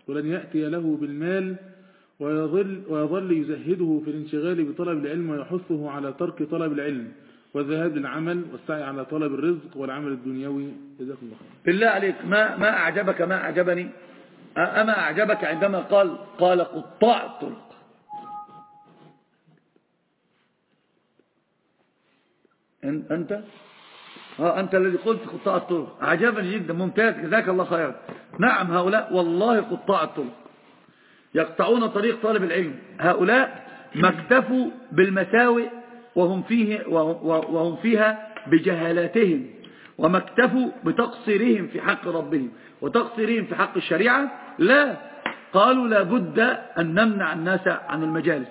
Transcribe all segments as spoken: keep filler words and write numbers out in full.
ولن يأتي له بالمال ويظل, ويظل يزهده في الانشغال بطلب العلم ويحثه على ترك طلب العلم والذهاب للعمل والسعي على طلب الرزق والعمل الدنيوي. جزاكم الله خير. بالله عليك، ما ما أعجبك ما أعجبني أما أعجبك عندما قال قال قطاع الطرق. أنت ها أنت الذي قلت قطاع الطرق، أعجبني جدا، ممتاز، جزاك الله خيرا. نعم، هؤلاء والله قطاع الطرق يقطعون طريق طالب العلم. هؤلاء ما اكتفوا بالمساوئ وهم فيه وهم فيها بجهالاتهم، وما اكتفوا بتقصيرهم في حق ربهم وتقصيرهم في حق الشريعة، لا، قالوا لا بد أن نمنع الناس عن المجالس.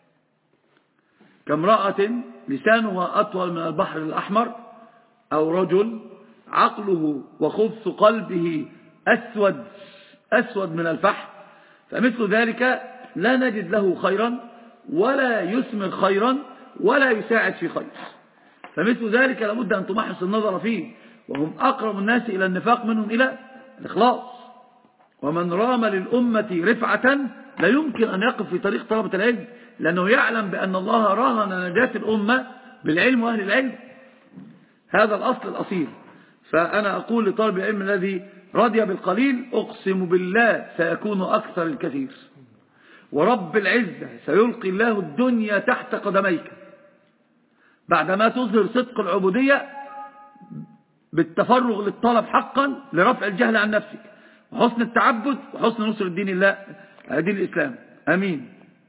كامرأة لسانها أطول من البحر الأحمر، أو رجل عقله وخبث قلبه أسود أسود من الفحم، فمثل ذلك لا نجد له خيرا ولا يثمر خيرا ولا يساعد في خير. فمثل ذلك لابد أن تمحص النظر فيه، وهم أقرب الناس إلى النفاق منهم إلى الإخلاص. ومن رام للأمة رفعة لا يمكن أن يقف في طريق طلبة العلم، لأنه يعلم بأن الله رهن نجاة الأمة بالعلم وأهل العلم. هذا الأصل الأصيل. فأنا أقول لطالب العلم الذي رضي بالقليل أقسم بالله سيكون أكثر الكثير، ورب العزة سيلقي الله الدنيا تحت قدميك بعدما تظهر صدق العبودية بالتفرغ للطلب حقا لرفع الجهل عن نفسك وحسن التعبد وحسن نصر الدين الله دين الإسلام. أمين.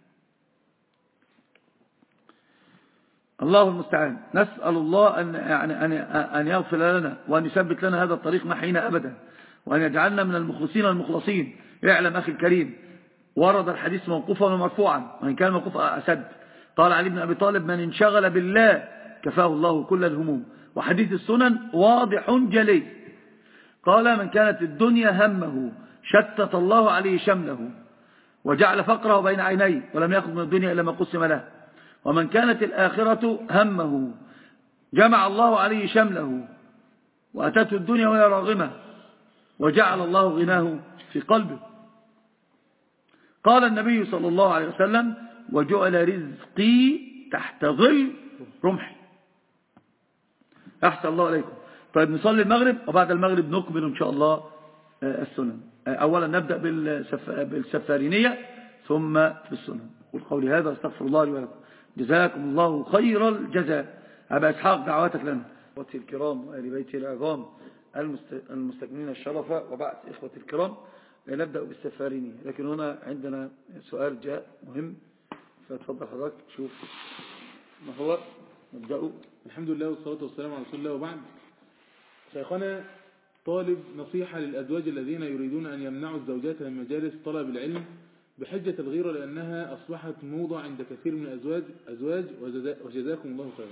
الله المستعان. نسأل الله أن, يعني أن, أن يغفر لنا وأن يثبت لنا هذا الطريق محينا أبدا، وأن يجعلنا من المخلصين المخلصين. اعلم أخي الكريم، ورد الحديث موقوفا ومرفوعا، وإن كان موقوفا أسد. قال علي بن أبي طالب: من انشغل بالله كفاه الله كل الهموم. وحديث السنن واضح جلي. قال: من كانت الدنيا همه شتت الله عليه شمله وجعل فقره بين عينيه ولم يأخذ من الدنيا إلا ما قسم له. ومن كانت الآخرة همه جمع الله عليه شمله وأتته الدنيا وهي راغمة وجعل الله غناه في قلبه. قال النبي صلى الله عليه وسلم: وجعل رزقي تحت ظل رمحي. أحسن الله عليكم. طيب نصلي المغرب، وبعد المغرب نقبل إن شاء الله السنن. أولا نبدأ بالسفارينية ثم بالسنن. قل قولي هذا استغفر الله لي ولكم. جزاكم الله خير الجزاء. أبا إسحاق دعواتك لنا. إخوتي الكرام وآل بيتي العظام المستكملين الشرف، وبعد إخوتي الكرام نبدأ بالسفارينية. لكن هنا عندنا سؤال جاء مهم، فتفضل حضرتك شوف ما هو. نبدأ. الحمد لله والصلاة والسلام على رسول الله، وبعد. شيخنا طالب نصيحة للأزواج الذين يريدون أن يمنعوا الزوجات من مجالس طلب العلم بحجة الغيرة، لأنها أصبحت موضة عند كثير من الأزواج أزواج وجزاكم الله خيرا.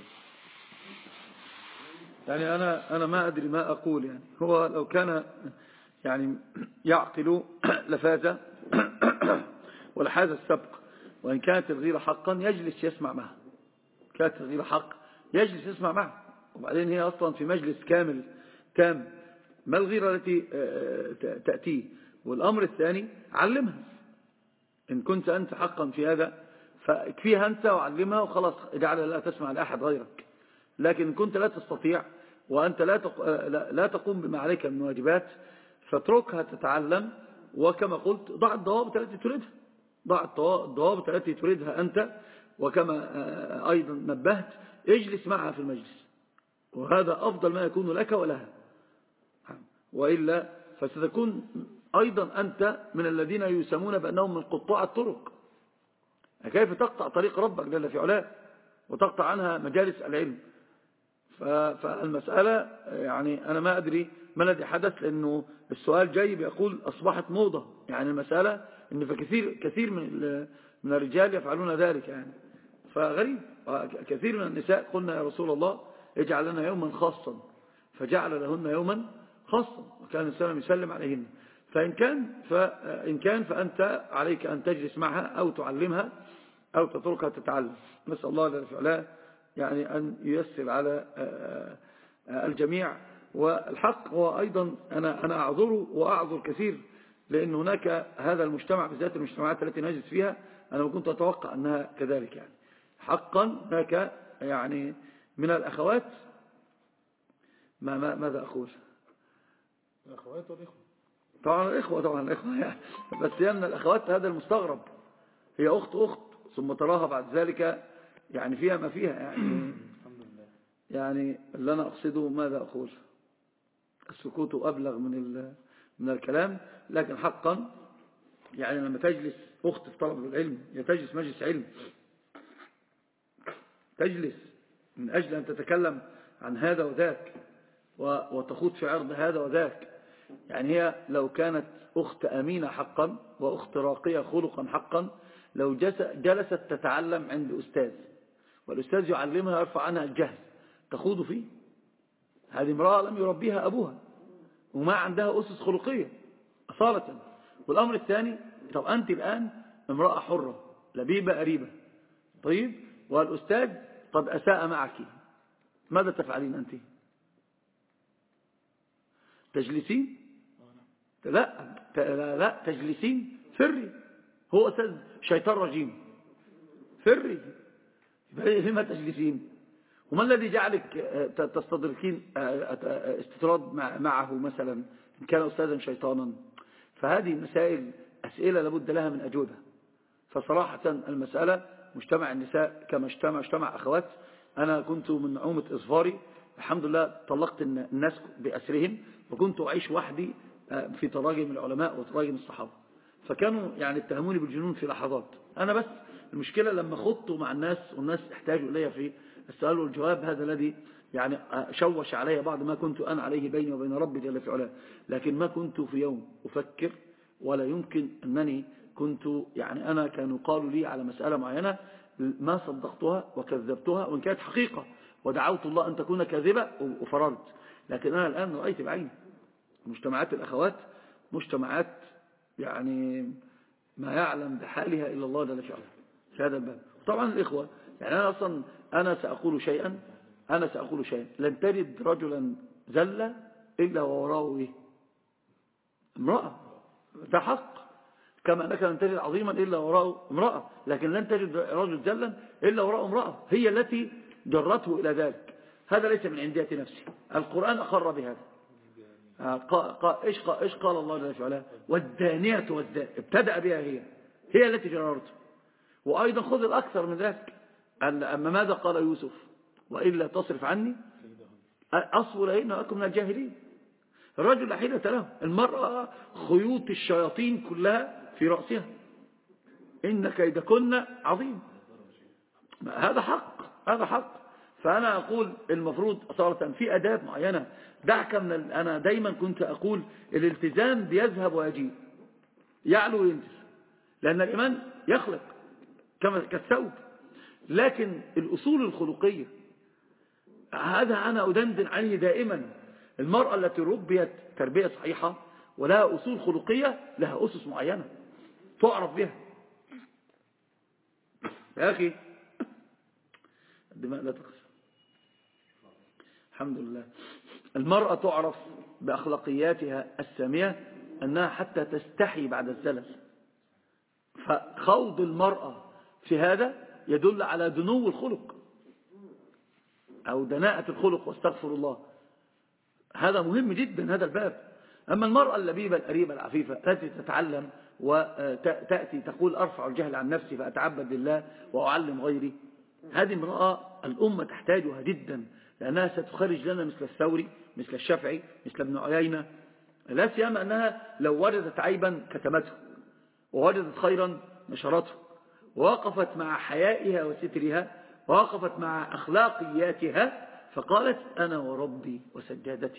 يعني أنا أنا ما أدري ما أقول. يعني هو لو كان يعني يعقل لفاز ولحاز السبق. وإن كانت الغيرة حقا يجلس يسمع معها. كانت الغيرة حق يجلس يسمع معها. وبعدين هي أصلا في مجلس كامل تام. ما الغيرة التي تأتي؟ والأمر الثاني علمها. إن كنت أنت حقا في هذا فاكفيها أنت وعلمها وخلاص، اجعلها لا تسمع لأحد غيرك. لكن إن كنت لا تستطيع وأنت لا لا تقوم بما عليك من واجبات فاتركها تتعلم. وكما قلت ضع الضوابط التي تريدها، ضع الضوابط التي تريدها أنت. وكما أيضا نبهت اجلس معها في المجلس، وهذا أفضل ما يكون لك ولها. وإلا فستكون أيضا أنت من الذين يسمون بأنهم من قطاع الطرق. كيف تقطع طريق ربك جل في علاه وتقطع عنها مجالس العلم؟ فالمسألة يعني أنا ما أدري ما الذي حدث، لأنه السؤال جاي بيقول أصبحت موضة. يعني المسألة إن فكثير كثير من من الرجال يفعلون ذلك. يعني فغريب. كثير من النساء قلنا يا رسول الله اجعل لنا يوما خاصا، فجعل لهن يوما خاصا، وكان السلام يسلم عليهن. فإن كان, فإن كان فأنت عليك أن تجلس معها أو تعلمها أو تتركها تتعلم. نسأل الله جل في علاه يعني أن ييسر على الجميع. والحق هو أيضا أنا أنا أعذره وأعذر كثير لأن هناك هذا المجتمع بالذات المجتمعات التي نجلس فيها أنا ما كنت أتوقع أنها كذلك يعني حقا هناك يعني من الأخوات ما ما ماذا أقول الأخوات والإخوة طبعا الإخوة طبعا الإخوة يعني بس يعني الأخوات هذا المستغرب هي أخت أخت ثم تراها بعد ذلك يعني فيها ما فيها يعني الحمد لله. يعني اللي أنا أقصده ماذا أقول السكوت أبلغ من من الكلام لكن حقا يعني لما تجلس أخت في طلب العلم تجلس مجلس علم تجلس من أجل أن تتكلم عن هذا وذاك وتخوض في عرض هذا وذاك يعني هي لو كانت أخت أمينة حقا وأخت راقية خلقا حقا لو جلست تتعلم عند أستاذ والأستاذ يعلمها يرفع عنها الجهل تخوض فيه هذه امرأة لم يربيها أبوها وما عندها أسس خلقية أصالة. والأمر الثاني طب أنت الآن امرأة حرة لبيبة قريبة طيب والأستاذ قد أساء معك ماذا تفعلين أنت تجلسين لا لا, لا تجلسين فري هو أستاذ شيطان رجيم فري لما تجلسين وما الذي جعلك تستدركين استطراد معه مثلا إن كان أستاذا شيطانا فهذه مسائل أسئلة لابد لها من أجوبة. فصراحة المسألة مجتمع النساء كما اجتمع اجتمع أخوات أنا كنت من نعومة إظفاري الحمد لله طلقت الناس بأسرهم وكنت أعيش وحدي في تراجم العلماء وتراجم الصحابة فكانوا يعني اتهموني بالجنون في لحظات. أنا بس المشكلة لما خضت مع الناس والناس احتاجوا إلي في السؤال والجواب هذا الذي يعني شوش علي بعض ما كنت أنا عليه بيني وبين ربي جل في علاه لكن ما كنت في يوم أفكر ولا يمكن أنني كنت يعني أنا كانوا قالوا لي على مسألة معينة ما صدقتها وكذبتها وإن كانت حقيقة ودعوت الله أن تكون كاذبة وفررت لكن أنا الآن رأيت بعيني مجتمعات الأخوات مجتمعات يعني ما يعلم بحالها إلا الله جل في علاه في هذا الباب. طبعا الإخوة يعني أنا أصلا أنا سأقول شيئا أنا سأقول شيئا لن تجد رجلا زل إلا ووراءه إيه امرأة ده حق كما أنك لن تجد عظيما إلا وراءه امرأة لكن لن تجد رجل زلا إلا وراءه امرأة هي التي جرته إلى ذلك. هذا ليس من عندية نفسي القرآن أقر بهذا إيش قال, إيش قال الله جل وعلا والدانية والدان ابتدأ بها هي هي التي جررته. وأيضا خذ الأكثر من ذلك أما ماذا قال يوسف وإلا تصرف عني أصل إنه أكون من الجاهلين. الرجل لا حيلة له المرأة خيوط الشياطين كلها في رأسها إن كيدكن عظيم هذا حق هذا حق. فأنا أقول المفروض أصالة في أداب معينة دعك من ال... أنا دايما كنت أقول الالتزام بيذهب ويجيب يعلو وينزل لأن الإيمان يخلق كما كالثوب لكن الأصول الخلقية هذا أنا أدندن عليه دائما. المرأة التي ربيت تربية صحيحة ولها أصول خلقية لها أسس معينة تعرف بها يا أخي الدماء لا تقسم الحمد لله. المرأة تعرف بأخلاقياتها السامية أنها حتى تستحي بعد الزلل فخوض المرأة في هذا يدل على دنو الخلق أو دناءة الخلق واستغفر الله هذا مهم جدا هذا الباب. أما المرأة اللبيبة القريبة العفيفة التي تتعلم وتأتي تقول أرفع الجهل عن نفسي فأتعبد لله وأعلم غيري هذه امرأة الأمة تحتاجها جدا لأنها ستخرج لنا مثل الثوري مثل الشافعي مثل ابن عيينة لا سيما أنها لو وجدت عيبا كتمته ووجدت خيرا نشرته ووقفت مع حيائها وسترها ووقفت مع أخلاقياتها فقالت أنا وربي وسجادتي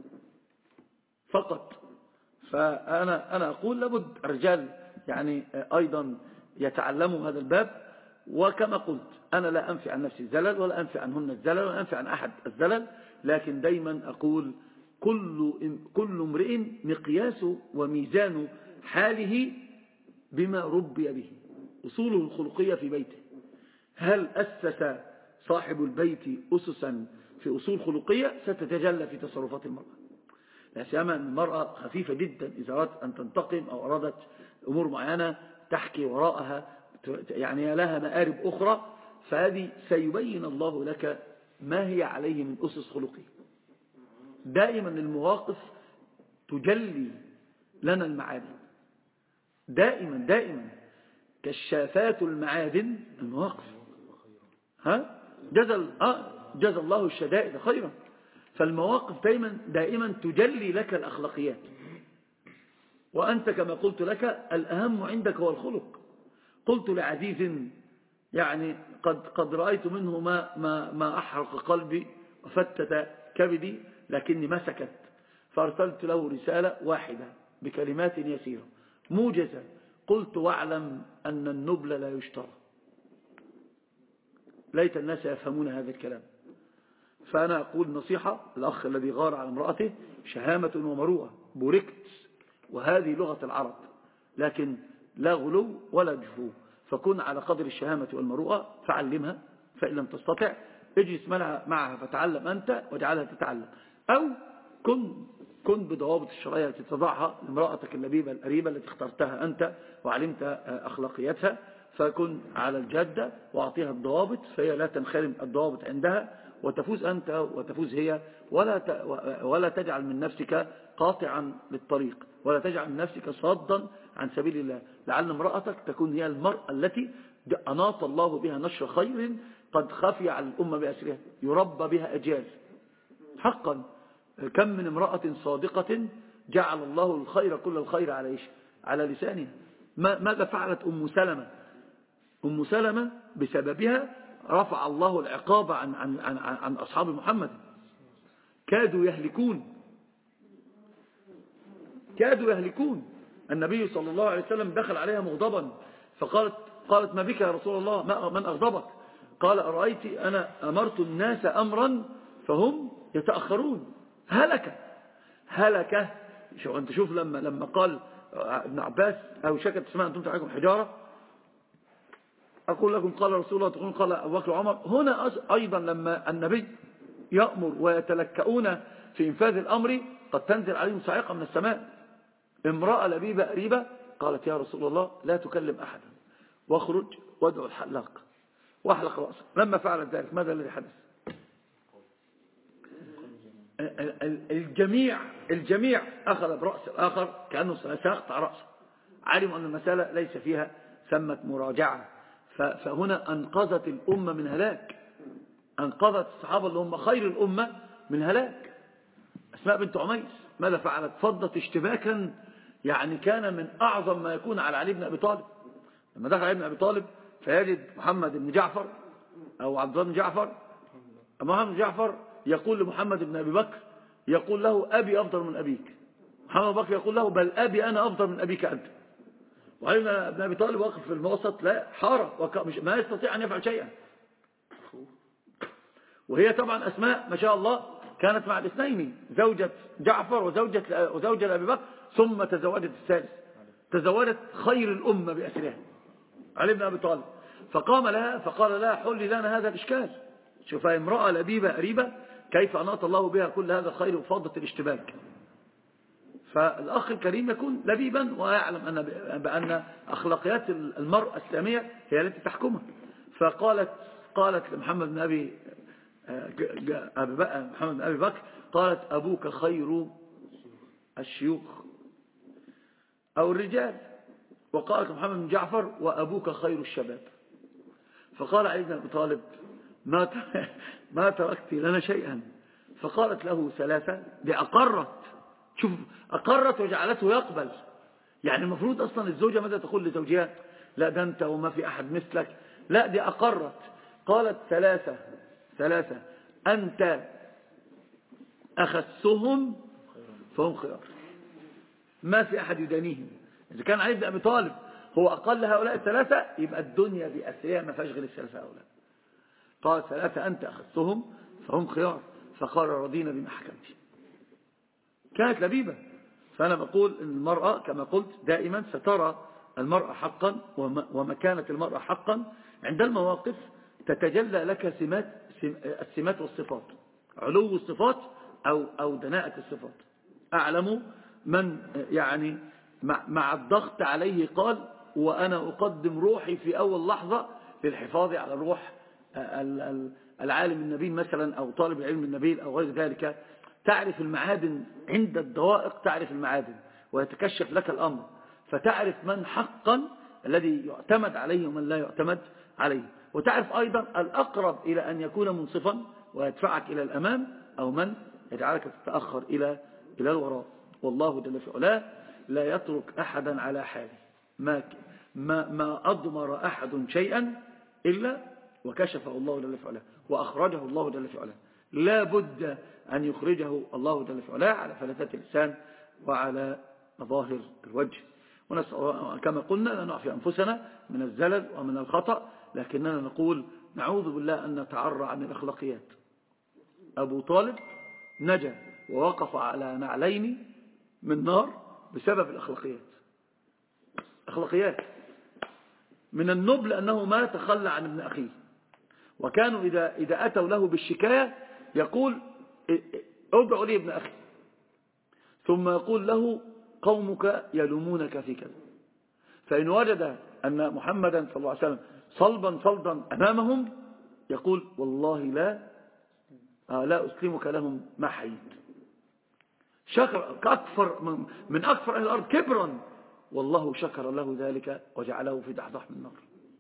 فقط. فأنا أنا أقول لابد الرجال يعني أيضا يتعلموا هذا الباب. وكما قلت أنا لا أنفي عن نفسي الزلل ولا أنفي عنهن الزلل ولا أنفي عن أحد الزلل لكن دايما أقول كل كل امرئ مقياس وميزان حاله بما ربي به أصوله الخلقية في بيته. هل أسس صاحب البيت أسسا في أصول خلقية ستتجلى في تصرفات المرأة. لا سيما أن المرأة خفيفة جدا إذا أردت أن تنتقم أو أرادت أمور معينة تحكي وراءها يعني لها مآرب أخرى، فهذه سيبين الله لك ما هي عليه من أسس خلقه. دائما المواقف تجلي لنا المعادن، دائما دائما كشافات المعادن المواقف. ها جزى آه جزى الله الشدائد خيرا. فالمواقف دائما دائما تجلي لك الأخلاقيات، وأنت كما قلت لك الأهم عندك هو الخلق. قلت لعزيز يعني قد قد رأيت منه ما ما ما أحرق قلبي وفتت كبدي، لكني ما سكت، فأرسلت له رسالة واحدة بكلمات يسيرة موجزة، قلت واعلم أن النبل لا يشترى. ليت الناس يفهمون هذا الكلام. فأنا أقول نصيحة الأخ الذي غار على امرأته: شهامة ومروءة، بوركت، وهذه لغة العرب، لكن لا غلو ولا جفو. فكن على قدر الشهامة والمروءة، فعلمها، فإن لم تستطع اجلس معها فتعلم أنت واجعلها تتعلم، أو كن كن بضوابط الشرعية التي تضعها لامرأتك اللبيبة القريبة التي اخترتها أنت وعلمت أخلاقياتها، فكن على الجادة وأعطيها الضوابط، فهي لا تنخرم الضوابط عندها، وتفوز أنت وتفوز هي. ولا ولا تجعل من نفسك قاطعا للطريق، ولا تجعل من نفسك صادا عن سبيل الله. لعل امرأتك تكون هي المرأة التي أناط الله بها نشر خير قد خفي على الأمة بأسرها، يربى بها أجيال. حقا كم من امرأة صادقة جعل الله الخير كل الخير على إيش؟ على لسانها. ماذا فعلت أم سلمة؟ أم سلمة بسببها رفع الله العقاب عن, عن, عن, عن أصحاب محمد، كادوا يهلكون كادوا يهلكون. النبي صلى الله عليه وسلم دخل عليها مغضبا، فقالت قالت ما بك يا رسول الله، ما من أغضبك؟ قال أرأيت أنا أمرت الناس أمرا فهم يتأخرون. هلك هلك شو أنت شوف لما لما قال ابن عباس أو شكت اسمها أنتم عليكم حجارة، أقول لكم قال رسول الله تقولون قال أبو بكر وعمر. هنا أيضا لما النبي يأمر ويتلكؤون في إنفاذ الأمر قد تنزل عليهم صاعقة من السماء. امرأة لبيبة قريبة قالت يا رسول الله لا تكلم أحدا واخرج وادعو الحلاق واحلق رأسه. لما فعلت ذلك ماذا الذي حدث؟ الجميع الجميع أخذ برأس الآخر كأنه سيقطع رأسه. علموا أن المسألة ليس فيها ثمة مراجعة. فهنا أنقذت الأمة من هلاك، أنقذت الصحابة اللي هم خير الأمة من هلاك. أسماء بنت عميس ماذا فعلت؟ فضت اشتباكا يعني كان من أعظم ما يكون على علي بن أبي طالب. لما دخل علي بن أبي طالب فيجد محمد بن جعفر أو عبد الله بن جعفر، محمد بن جعفر يقول لمحمد بن أبي بكر، يقول له أبي أفضل من أبيك. محمد بن بكر يقول له بل أبي أنا أفضل من أبيك أنت. وعلي بن أبي طالب واقف في الوسط لا حارة ما يستطيع أن يفعل شيئا. وهي طبعا أسماء ما شاء الله كانت مع الاثنين، زوجة جعفر وزوجة, وزوجة لأبي بكر، ثم تزوجت الثالث، تزوجت خير الأمة بأسرها علي بن أبي طالب. فقام لها فقال لها حلي لنا هذا الإشكال. شوف امرأة لبيبة قريبة كيف أناط الله بها كل هذا الخير وفاضت الاشتباك. فالأخ الكريم يكون لبيبا ويعلم أن بأن أخلاقيات المرأة الإسلامية هي التي تحكمها. فقالت قالت لمحمد بن أبي محمد بن أبي بكر قالت أبوك خير الشيوخ أو الرجال، وقالت محمد بن جعفر وأبوك خير الشباب. فقال علي بن أبي طالب ما ما تركت لنا شيئا. فقالت له ثلاثة، دي أقرت، شوف أقرت وجعلته يقبل. يعني المفروض أصلا الزوجة ماذا تقول لزوجها؟ لا ده أنت وما في أحد مثلك، لا دي أقرت. قالت ثلاثة ثلاثة أنت أخسهم فهم خيار. ما في أحد يدانيهم. إذا كان علي بن أبي طالب هو أقل هؤلاء الثلاثة يبقى الدنيا بأسرها ما فيهاش غير الثلاثة هؤلاء. قال ثلاثة أنت أخذتهم فهم خيار. فقال رضينا بما حكمت. كانت لبيبة. فأنا بقول إن المرأة كما قلت دائما سترى المرأة حقا ومكانة المرأة حقا عند المواقف تتجلى لك سمات السمات والصفات، علو الصفات أو أو دناءة الصفات. أعلم من يعني مع الضغط عليه قال وأنا أقدم روحي في أول لحظة للحفاظ على روح العالم النبيل مثلا أو طالب العلم النبيل أو غير ذلك. تعرف المعادن عند الدوائق، تعرف المعادن ويتكشف لك الأمر، فتعرف من حقا الذي يعتمد عليه ومن لا يعتمد عليه، وتعرف أيضا الأقرب إلى أن يكون منصفا ويدفعك إلى الأمام أو من يجعلك تتأخر إلى إلى الوراء. والله جل في علاه لا يترك أحدا على حاله، ما ما ما أضمر أحد شيئا إلا وكشفه الله جل في علاه وأخرجه الله جل في علاه. لا بد أن يخرجه الله جل في علاه على فلتات اللسان وعلى مظاهر الوجه. ونسأل كما قلنا لا نعفي أنفسنا من الزلل ومن الخطأ، لكننا نقول نعوذ بالله أن نتعرى عن الأخلاقيات. أبو طالب نجا ووقف على نعلين من نار بسبب الأخلاقيات. أخلاقيات من النبل أنه ما تخلى عن ابن أخيه، وكانوا إذا, إذا أتوا له بالشكاية يقول ادعوا لي ابن أخي، ثم يقول له قومك يلومونك في كذا، فإن وجد أن محمدا صلى الله عليه وسلم صلبا صلدا أمامهم يقول والله لا لا أسلمك لهم ما حييت. شكر أكثر من أكثر أهل الأرض كبرا، والله شكر له ذلك وجعله في دحضح من النار.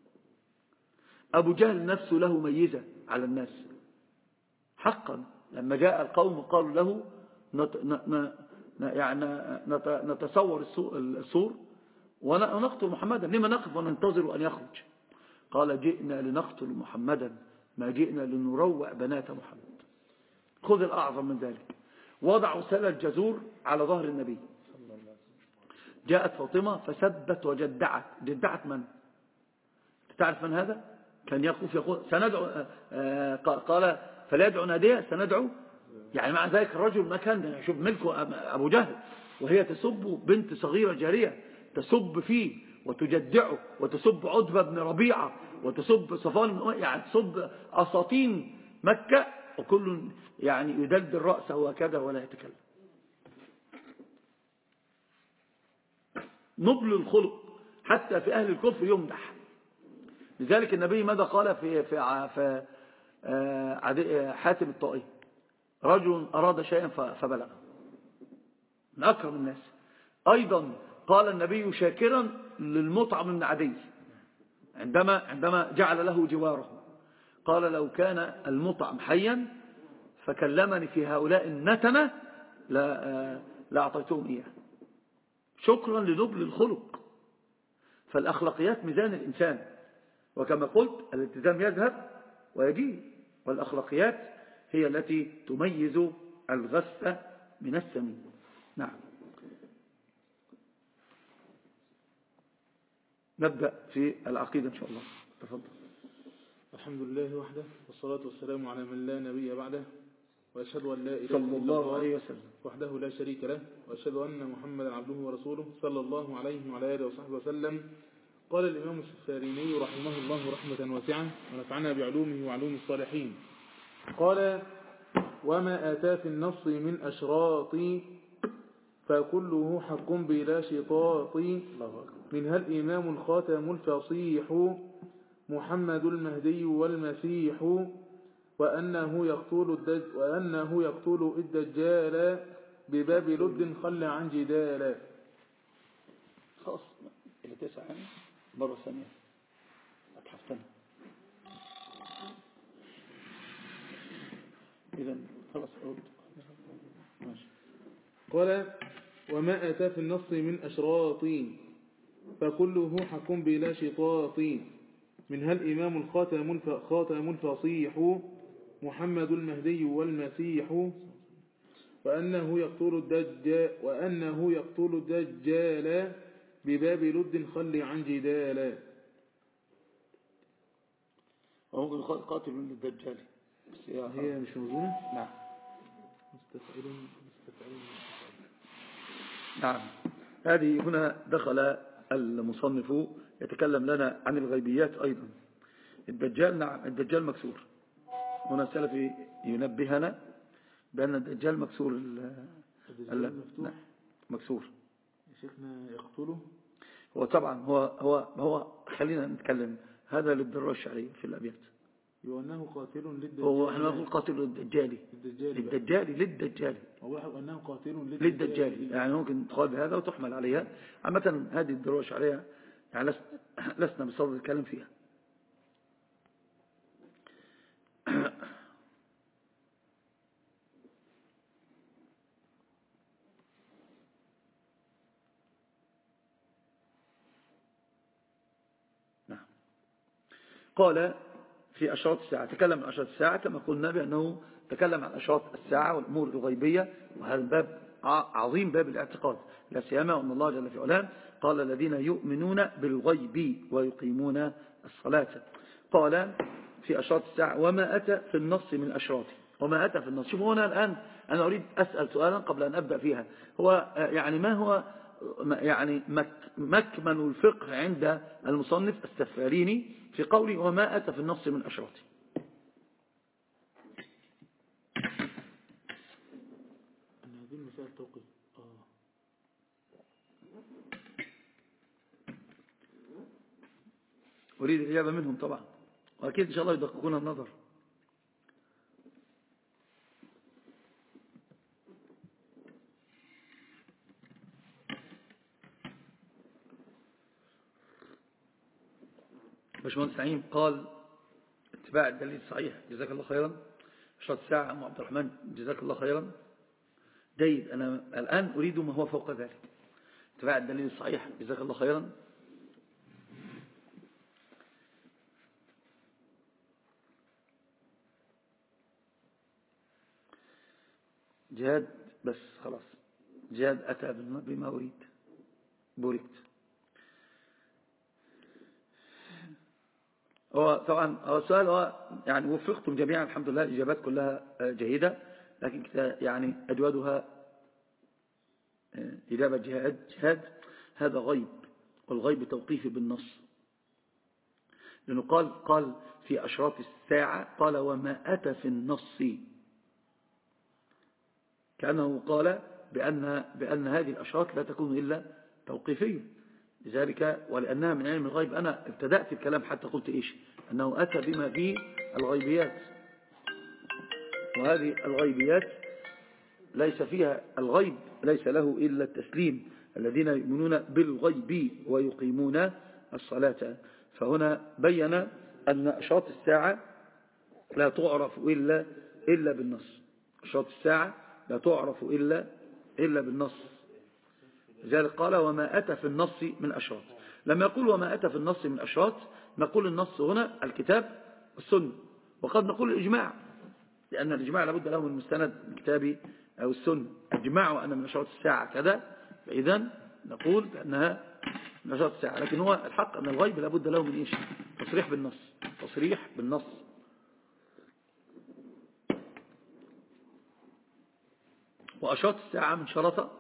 أبو جهل نفسه له ميزة على الناس حقا، لما جاء القوم قالوا له نت... ن... يعني نت... نتصور السور ونقتل محمدا، لما نقف وننتظر أن يخرج؟ قال جئنا لنقتل محمدا ما جئنا لنروع بنات محمد. خذ الأعظم من ذلك، وضعوا سل الجزور على ظهر النبي، جاءت فاطمة فسبت وجدعت. جدعت من؟ تعرف من هذا؟ كان يقف يقول سندعو، قال فليدعو نادية سندعو، يعني مع ذلك الرجل ما كان شوف ملكه أبو جهل، وهي تسب بنت صغيرة جارية، تسب فيه وتجدعه وتسب عتبة بن ربيعة وتسب صفوان، يعني تسب أساطين مكة، وكل يعني يدلدل رأسه وكذا ولا يتكلم. نبل الخلق حتى في أهل الكفر يمدح. لذلك النبي ماذا قال في في, في حاتم الطائي؟ رجل أراد شيئا فبلغ، من أكرم الناس. أيضا قال النبي شاكرا للمطعم بن عدي عندما عندما جعل له جواره، قال لو كان المطعم حيا فكلمني في هؤلاء النتنة لا لأعطيتهم إياه، شكرا لنبل الخلق. فالأخلاقيات ميزان الإنسان، وكما قلت الالتزام يذهب ويجي، والأخلاقيات هي التي تميز الغث من السمين. نعم. نبدأ في العقيدة إن شاء الله. تفضل. الحمد لله وحده، والصلاة والسلام على من لا نبي بعده، وأشهد أن لا إله إلا الله عليه وسلم وحده لا شريك له، وأشهد أن محمدا عبده ورسوله صلى الله عليه وعلى آله وصحبه وسلم. قال الإمام السفاريني رحمه الله رحمة واسعة ونفعنا بعلومه وعلوم الصالحين، قال وما آتى في النص من أشراط فكله حق بلا شطاط، منها الإمام الخاتم الفصيح محمد المهدي والمسيح، وأنه يقتل الدج وأنه يقتل الدجال بباب لد خل عن جدال. خلاص إلى تسعة مرة ثانية أتحفتنا. إذا خلاص أرد ماشي. قال وما أتى في النص من أشراط فكله حق بلا شطاط، منها الإمام الخاتم الخاتم الفصيح محمد المهدي والمسيح، وأنه يقتل الدجال وأنه يقتل الدجال بباب لد خل عن جدال. وممكن قاتل من الدجال هي مش موجودة. نعم مستفعل مستفعل. نعم. هذه هنا دخل المصنف يتكلم لنا عن الغيبيات أيضا. الدجال نعم الدجال مكسور. هنا السلفي ينبهنا بأن الدجال مكسور الدجال مفتوح مكسور يا شيخنا يقتله. هو طبعا هو هو هو خلينا نتكلم هذا للدراج الشعري في الأبيات. وأنه قاتل للدجال. هو احنا نقول قاتل للدجالي للدجالي للدجالي هو أنه قاتل للدجالي يعني ممكن تقال بهذا وتحمل عليها. عامة هذه الدراج عليها يعني لسنا بصدد الكلام فيها. نعم. قال في أشراط الساعة تكلم عن أشراط الساعة كما قلنا بأنه تكلم عن أشراط الساعة والأمور الغيبية، وهذا الباب عظيم باب الاعتقاد لا سيما وأن الله جل في علام قال الذين يؤمنون بالغيب ويقيمون الصلاة. قال في أشراط الساعة وما أتى في النص من أشراطه. وما أتى في النص. شوفوا هنا الآن أنا أريد أسأل سؤالا قبل أن أبدأ فيها. هو يعني ما هو يعني مكمن الفقه عند المصنف السفاريني في قوله وما أتى في النص من أشراطه؟ أن هذه المسألة توقف آه. أريد الإجابة منهم طبعا، وأكيد إن شاء الله يدققون النظر. باشمهندس نعيم قال اتباع الدليل الصحيح جزاك الله خيرا. أشراط الساعة أم عبد الرحمن جزاك الله خيرا. جيد. أنا الآن أريد ما هو فوق ذلك. اتباع الدليل الصحيح جزاك الله خيرا. جهاد بس خلاص جهاد أتى بما أريد بوركت. هو طبعا هو السؤال هو يعني وفقتم جميعا الحمد لله الإجابات كلها جيدة، لكن يعني أجودها إجابة جهاد. جهاد هذا غيب، والغيب توقيفي بالنص، لأنه قال قال في أشراط الساعة قال وما أتى في النص، كأنه قال بأن, بأن هذه الأشراط لا تكون إلا توقيفية. لذلك ولأنها من علم الغيب أنا ابتدأت الكلام حتى قلت إيش أنه أتى بما فيه الغيبيات، وهذه الغيبيات ليس فيها الغيب ليس له إلا التسليم الذين يؤمنون بالغيب ويقيمون الصلاة. فهنا بين أن أشراط الساعة لا تعرف إلا إلا بالنص. أشراط الساعة لا تعرف إلا إلا بالنص. لذلك قال وما أتى في النص من أشراط. لما يقول وما أتى في النص من أشراط نقول النص هنا الكتاب والسنة، وقد نقول الإجماع، لأن الإجماع لابد له من مستند الكتاب أو السنة. الإجماع أن من أشراط الساعة كذا، فإذا نقول بأنها من أشراط الساعة. لكن هو الحق أن الغيب لابد له من إيش؟ تصريح بالنص. تصريح بالنص. وأشراط الساعة من شرطة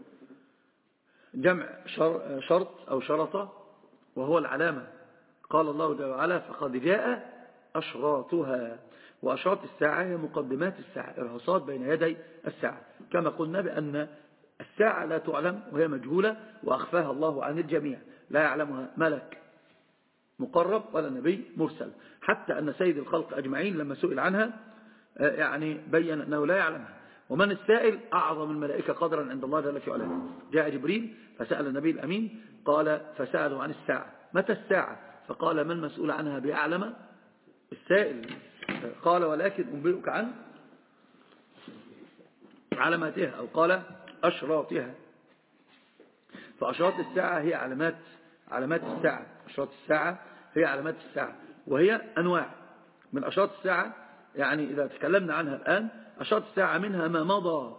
جمع شرط أو شرطة، وهو العلامة. قال الله جل وعلا فقد جاء أشراطها. وأشراط الساعة هي مقدمات الساعة، إرهاصات بين يدي الساعة، كما قلنا بأن الساعة لا تعلم وهي مجهولة وأخفاها الله عن الجميع، لا يعلمها ملك مقرب ولا نبي مرسل، حتى أن سيد الخلق أجمعين لما سئل عنها يعني بين أنه لا يعلمها. ومن السائل أعظم الملائكة قدرا عند الله جل في علاه. جاء جبريل فسأل النبي الأمين قال فسأله عن الساعة متى الساعة؟ فقال ما المسؤول عنها بأعلم السائل. قال ولكن أنبئك عن علاماتها، أو قال أشراطها. فأشراط الساعة هي علامات علامات الساعة. أشراط الساعة هي علامات الساعة، وهي أنواع من أشراط الساعة. يعني إذا تكلمنا عنها الآن أشراط الساعة منها ما مضى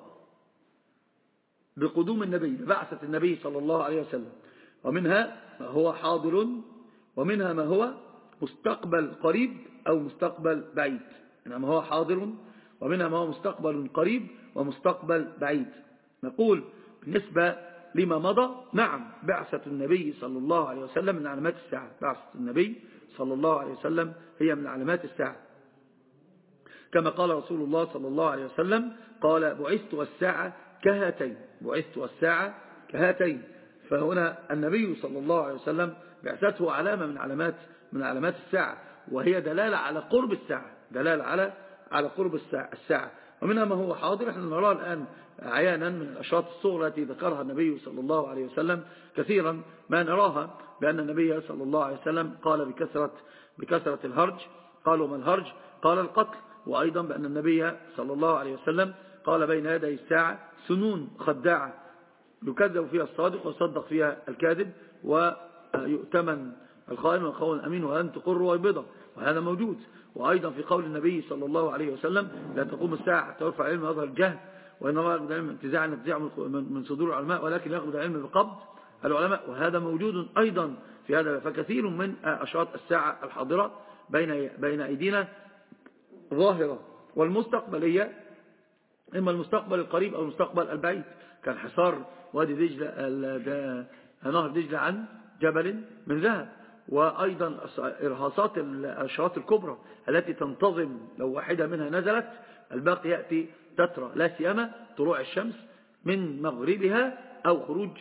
بقدوم النبي ببعثة النبي صلى الله عليه وسلم، ومنها ما هو حاضر، ومنها ما هو مستقبل قريب أو مستقبل بعيد. منها ما هو حاضر، ومنها ما هو مستقبل قريب ومستقبل بعيد. نقول بالنسبة لما مضى نعم بعثة النبي صلى الله عليه وسلم من علامات الساعة. بعثة النبي صلى الله عليه وسلم هي من علامات الساعة، كما قال رسول الله صلى الله عليه وسلم قال بعثت والساعة كهاتين، بعثت والساعة كهاتين. فهنا النبي صلى الله عليه وسلم بعثته علامة من علامات من علامات الساعة، وهي دلالة على قرب الساعة، دلالة على على قرب الساعة. ومنها ما هو حاضر احنا نراه الآن عيانا من الأشراط الصغرى التي ذكرها النبي صلى الله عليه وسلم كثيرا ما نراها، بأن النبي صلى الله عليه وسلم قال بكثرة بكثرة الهرج. قالوا ما الهرج؟ قال القتل. وأيضا بأن النبي صلى الله عليه وسلم قال بين يدي الساعة سنون خداعة يكذب فيها الصادق ويصدق فيها الكاذب، ويؤتمن الخائن والخون الأمين وأن تقر ويبضى، وهذا موجود. وأيضا في قول النبي صلى الله عليه وسلم لا تقوم الساعة حتى يرفع العلم ويظهر الجهل، وإن الله يقبض العلم انتزاعا انتزاع من صدور العلماء، ولكن يقبض العلم بقبض العلماء، وهذا موجود أيضا في هذا. فكثير من أشراط الساعة الحاضرة بين بين أيدينا ظاهرة، والمستقبلية إما المستقبل القريب أو المستقبل البعيد. كان حصار وادي دجلة نهر دجلة عن جبل من ذهب. وأيضا إرهاصات الأشراط الكبرى التي تنتظم لو واحدة منها نزلت الباقي يأتي تترى، لا سيما طلوع الشمس من مغربها أو خروج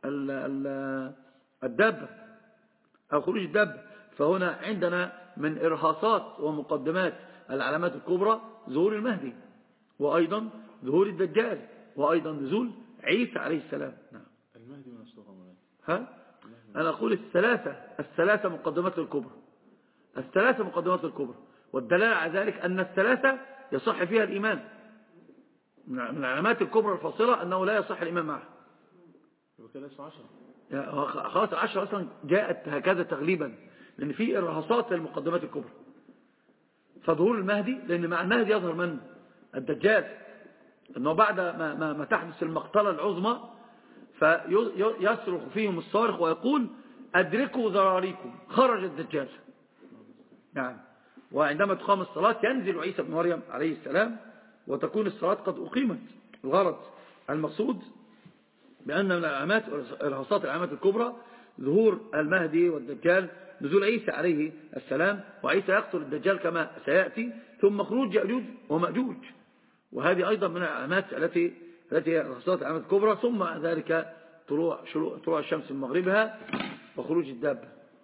الدابة أو خروج الدابة. فهنا عندنا من إرهاصات ومقدمات العلامات الكبرى ظهور المهدي، وأيضا ظهور الدجال، وأيضا نزول عيسى عليه السلام. نعم. المهدي من الصغر. ها؟ أنا أقول الثلاثة الثلاثة مقدمات الكبرى، الثلاثة مقدمات الكبرى، والدلالة على ذلك أن الثلاثة يصح فيها الإيمان. من العلامات الكبرى الفاصلة أنه لا يصح الإيمان معها. وكلاس عشرة. خلاص العشرة أصلا جاءت هكذا تغليبا، لأن في إرهاصات للمقدمات الكبرى. فظهور المهدي، لأن مع المهدي يظهر من؟ الدجال، أنه بعد ما, ما, ما تحدث المقتلة العظمى فيصرخ فيهم الصارخ ويقول أدركوا ذراريكم، خرج الدجال. نعم. وعندما تقام الصلاة ينزل عيسى بن مريم عليه السلام وتكون الصلاة قد أقيمت. الغرض المقصود بأن من العلامات إرهاصات العلامات الكبرى ظهور المهدي والدجال، نزول عيسى عليه السلام، وعيسى يقتل الدجال كما سيأتي، ثم خروج يأجوج ومأجوج، وهذه أيضا من العلامات التي التي هي إرهاصات العلامات الكبرى. ثم ذلك طلوع طلوع الشمس من مغربها وخروج الدابة.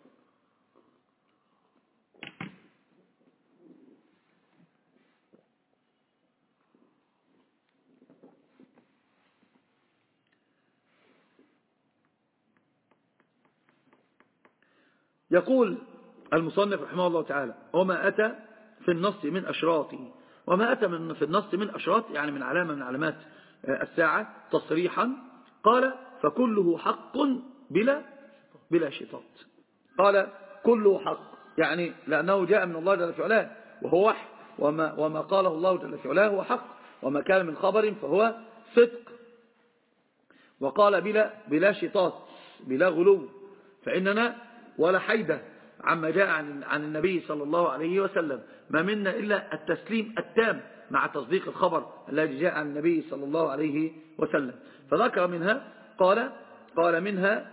يقول المصنف رحمه الله تعالى وما أتى في النص من أشراطه، وما أتى من في النص من أشراط يعني من علامة من علامات الساعة تصريحا، قال فكله حق بلا بلا شطاط. قال كله حق يعني لأنه جاء من الله جل في علاه وهو وحي، وما, وما قاله الله جل في علاه هو حق، وما كان من خبر فهو صدق. وقال بلا بلا شطاط، بلا غلو، فإننا ولا حيدة عما جاء عن عن النبي صلى الله عليه وسلم، ما منا إلا التسليم التام مع تصديق الخبر الذي جاء عن النبي صلى الله عليه وسلم. فذكر منها قال قال منها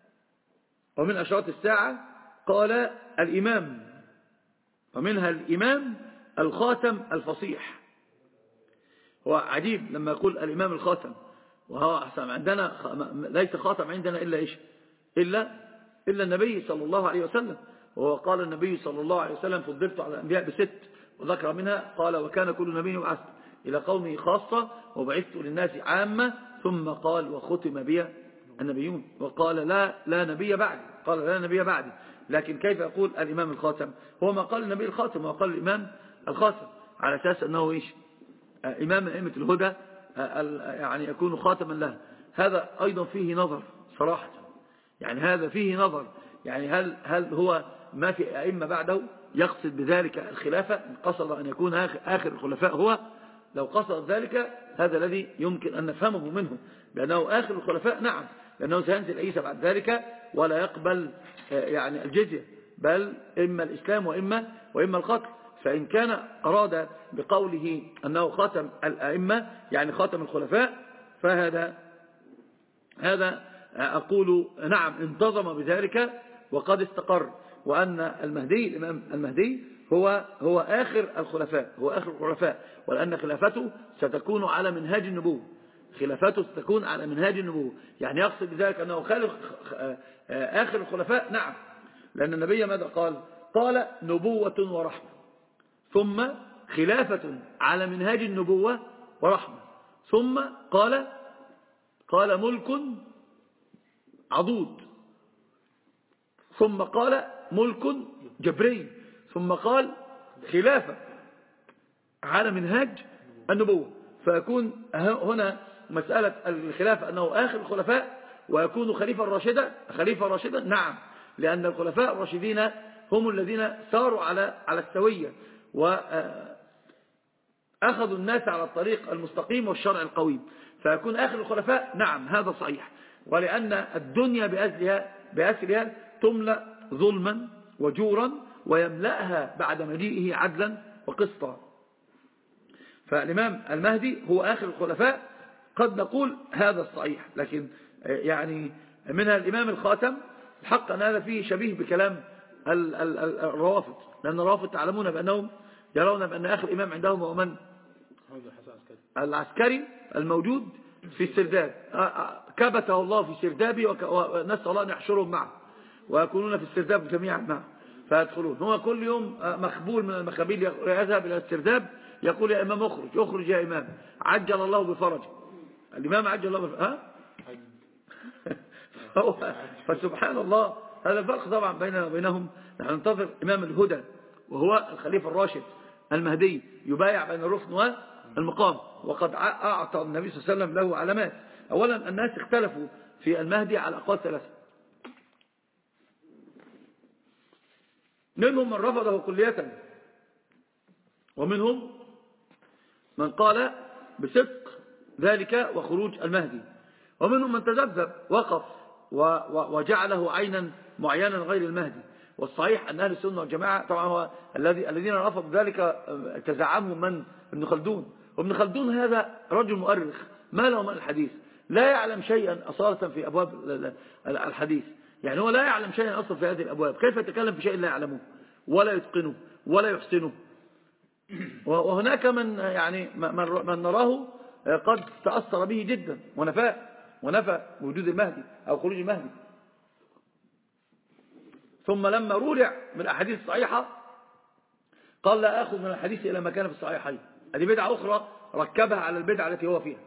ومن أشراط الساعة قال الإمام، ومنها الإمام الخاتم الفصيح. هو عجيب لما يقول الإمام الخاتم، وهو عندنا ليس خاتم عندنا إلا إيش إلا إلا النبي صلى الله عليه وسلم. وهو قال النبي صلى الله عليه وسلم فضلت على الأنبياء بست، وذكر منها قال وكان كل نبي يبعث إلى قومه خاصة وبعثت للناس عامة، ثم قال وختم بي النبيون، وقال لا لا نبي بعدي، قال لا نبي بعدي. لكن كيف يقول الإمام الخاتم؟ هو ما قال النبي الخاتم وقال الإمام الخاتم على أساس أنه إيش إمام من أئمة الهدى، يعني يكون خاتما له. هذا أيضا فيه نظر صراحة، يعني هذا فيه نظر، يعني هل هل هو ما في أئمة بعده يقصد بذلك الخلافة؟ قصد أن يكون آخر الخلفاء هو؟ لو قصد ذلك هذا الذي يمكن أن نفهمه منه، بأنه آخر الخلفاء نعم، لأنه سينزل عيسى بعد ذلك ولا يقبل يعني الجزية، بل إما الإسلام وإما وإما القتل. فإن كان أراد بقوله أنه خاتم الأئمة يعني خاتم الخلفاء، فهذا هذا أقول نعم انتظم بذلك وقد استقر، وأن المهدي الإمام المهدي هو هو آخر الخلفاء، هو آخر الخلفاء، ولأن خلافته ستكون على منهاج النبوة، خلافته ستكون على منهاج النبوة. يعني يقصد بذلك أنه خالف آخر الخلفاء؟ نعم، لأن النبي ماذا قال؟ قال نبوة ورحمة، ثم خلافة على منهاج النبوة ورحمة، ثم قال قال ملك عضود، ثم قال ملك جبري، ثم قال خلافة على منهاج النبوة. فيكون هنا مسألة الخلافة أنه آخر الخلفاء ويكون خليفة راشدا خليفة راشدا نعم، لأن الخلفاء الراشدين هم الذين ساروا على على السوية وأخذوا الناس على الطريق المستقيم والشرع القويم. فيكون آخر الخلفاء نعم، هذا صحيح. ولأن الدنيا بأسرها بأسرها تملأ ظلما وجورا ويملأها بعد مجيئه عدلا وقسطا. فالإمام المهدي هو آخر الخلفاء، قد نقول هذا الصحيح، لكن يعني منها الإمام الخاتم الحق أن هذا فيه شبيه بكلام الروافض، لأن الروافض تعلمون بأنهم يرون بأن آخر إمام عندهم هو من؟ العسكري الموجود في السرداب، كبته الله في سردابي ونسأل الله أن يحشرهم معه ويكونون في السرداب جميعا معه فيدخلون. هو كل يوم مخبول من المخابيل يذهب إلى السرداب يقول يا إمام اخرج اخرج يا إمام عجل الله بفرجه. الإمام عجل الله بفرجه ها؟ فسبحان الله هذا الفرق طبعا بيننا وبينهم. نحن ننتظر إمام الهدى وهو الخليفة الراشد المهدي يبايع بين الركن والمقام، وقد أعطى النبي صلى الله عليه وسلم له علامات. أولا الناس اختلفوا في المهدي على أقوال ثلاثة، منهم من رفضه كلية، ومنهم من قال بصدق ذلك وخروج المهدي، ومنهم من تذبذب وقف وجعله عينا معينا غير المهدي. والصحيح أن أهل السنة والجماعة طبعا هو الذي الذين رفضوا ذلك تزعمهم من ابن خلدون. وابن خلدون هذا رجل مؤرخ ما له من الحديث، لا يعلم شيئا أصالة في أبواب الحديث، يعني هو لا يعلم شيئا أصلا في هذه الأبواب، كيف يتكلم في شيء لا يعلمه ولا يتقنه ولا يحسنه؟ وهناك من يعني من نراه قد تأثر به جدا ونفى ونفى وجود المهدي أو خروج المهدي، ثم لما رولع من الأحاديث الصحيحة قال لا أخذ من الحديث إلى ما كان في الصحيحين. هذه بدعة أخرى ركبها على البدعة التي هو فيها.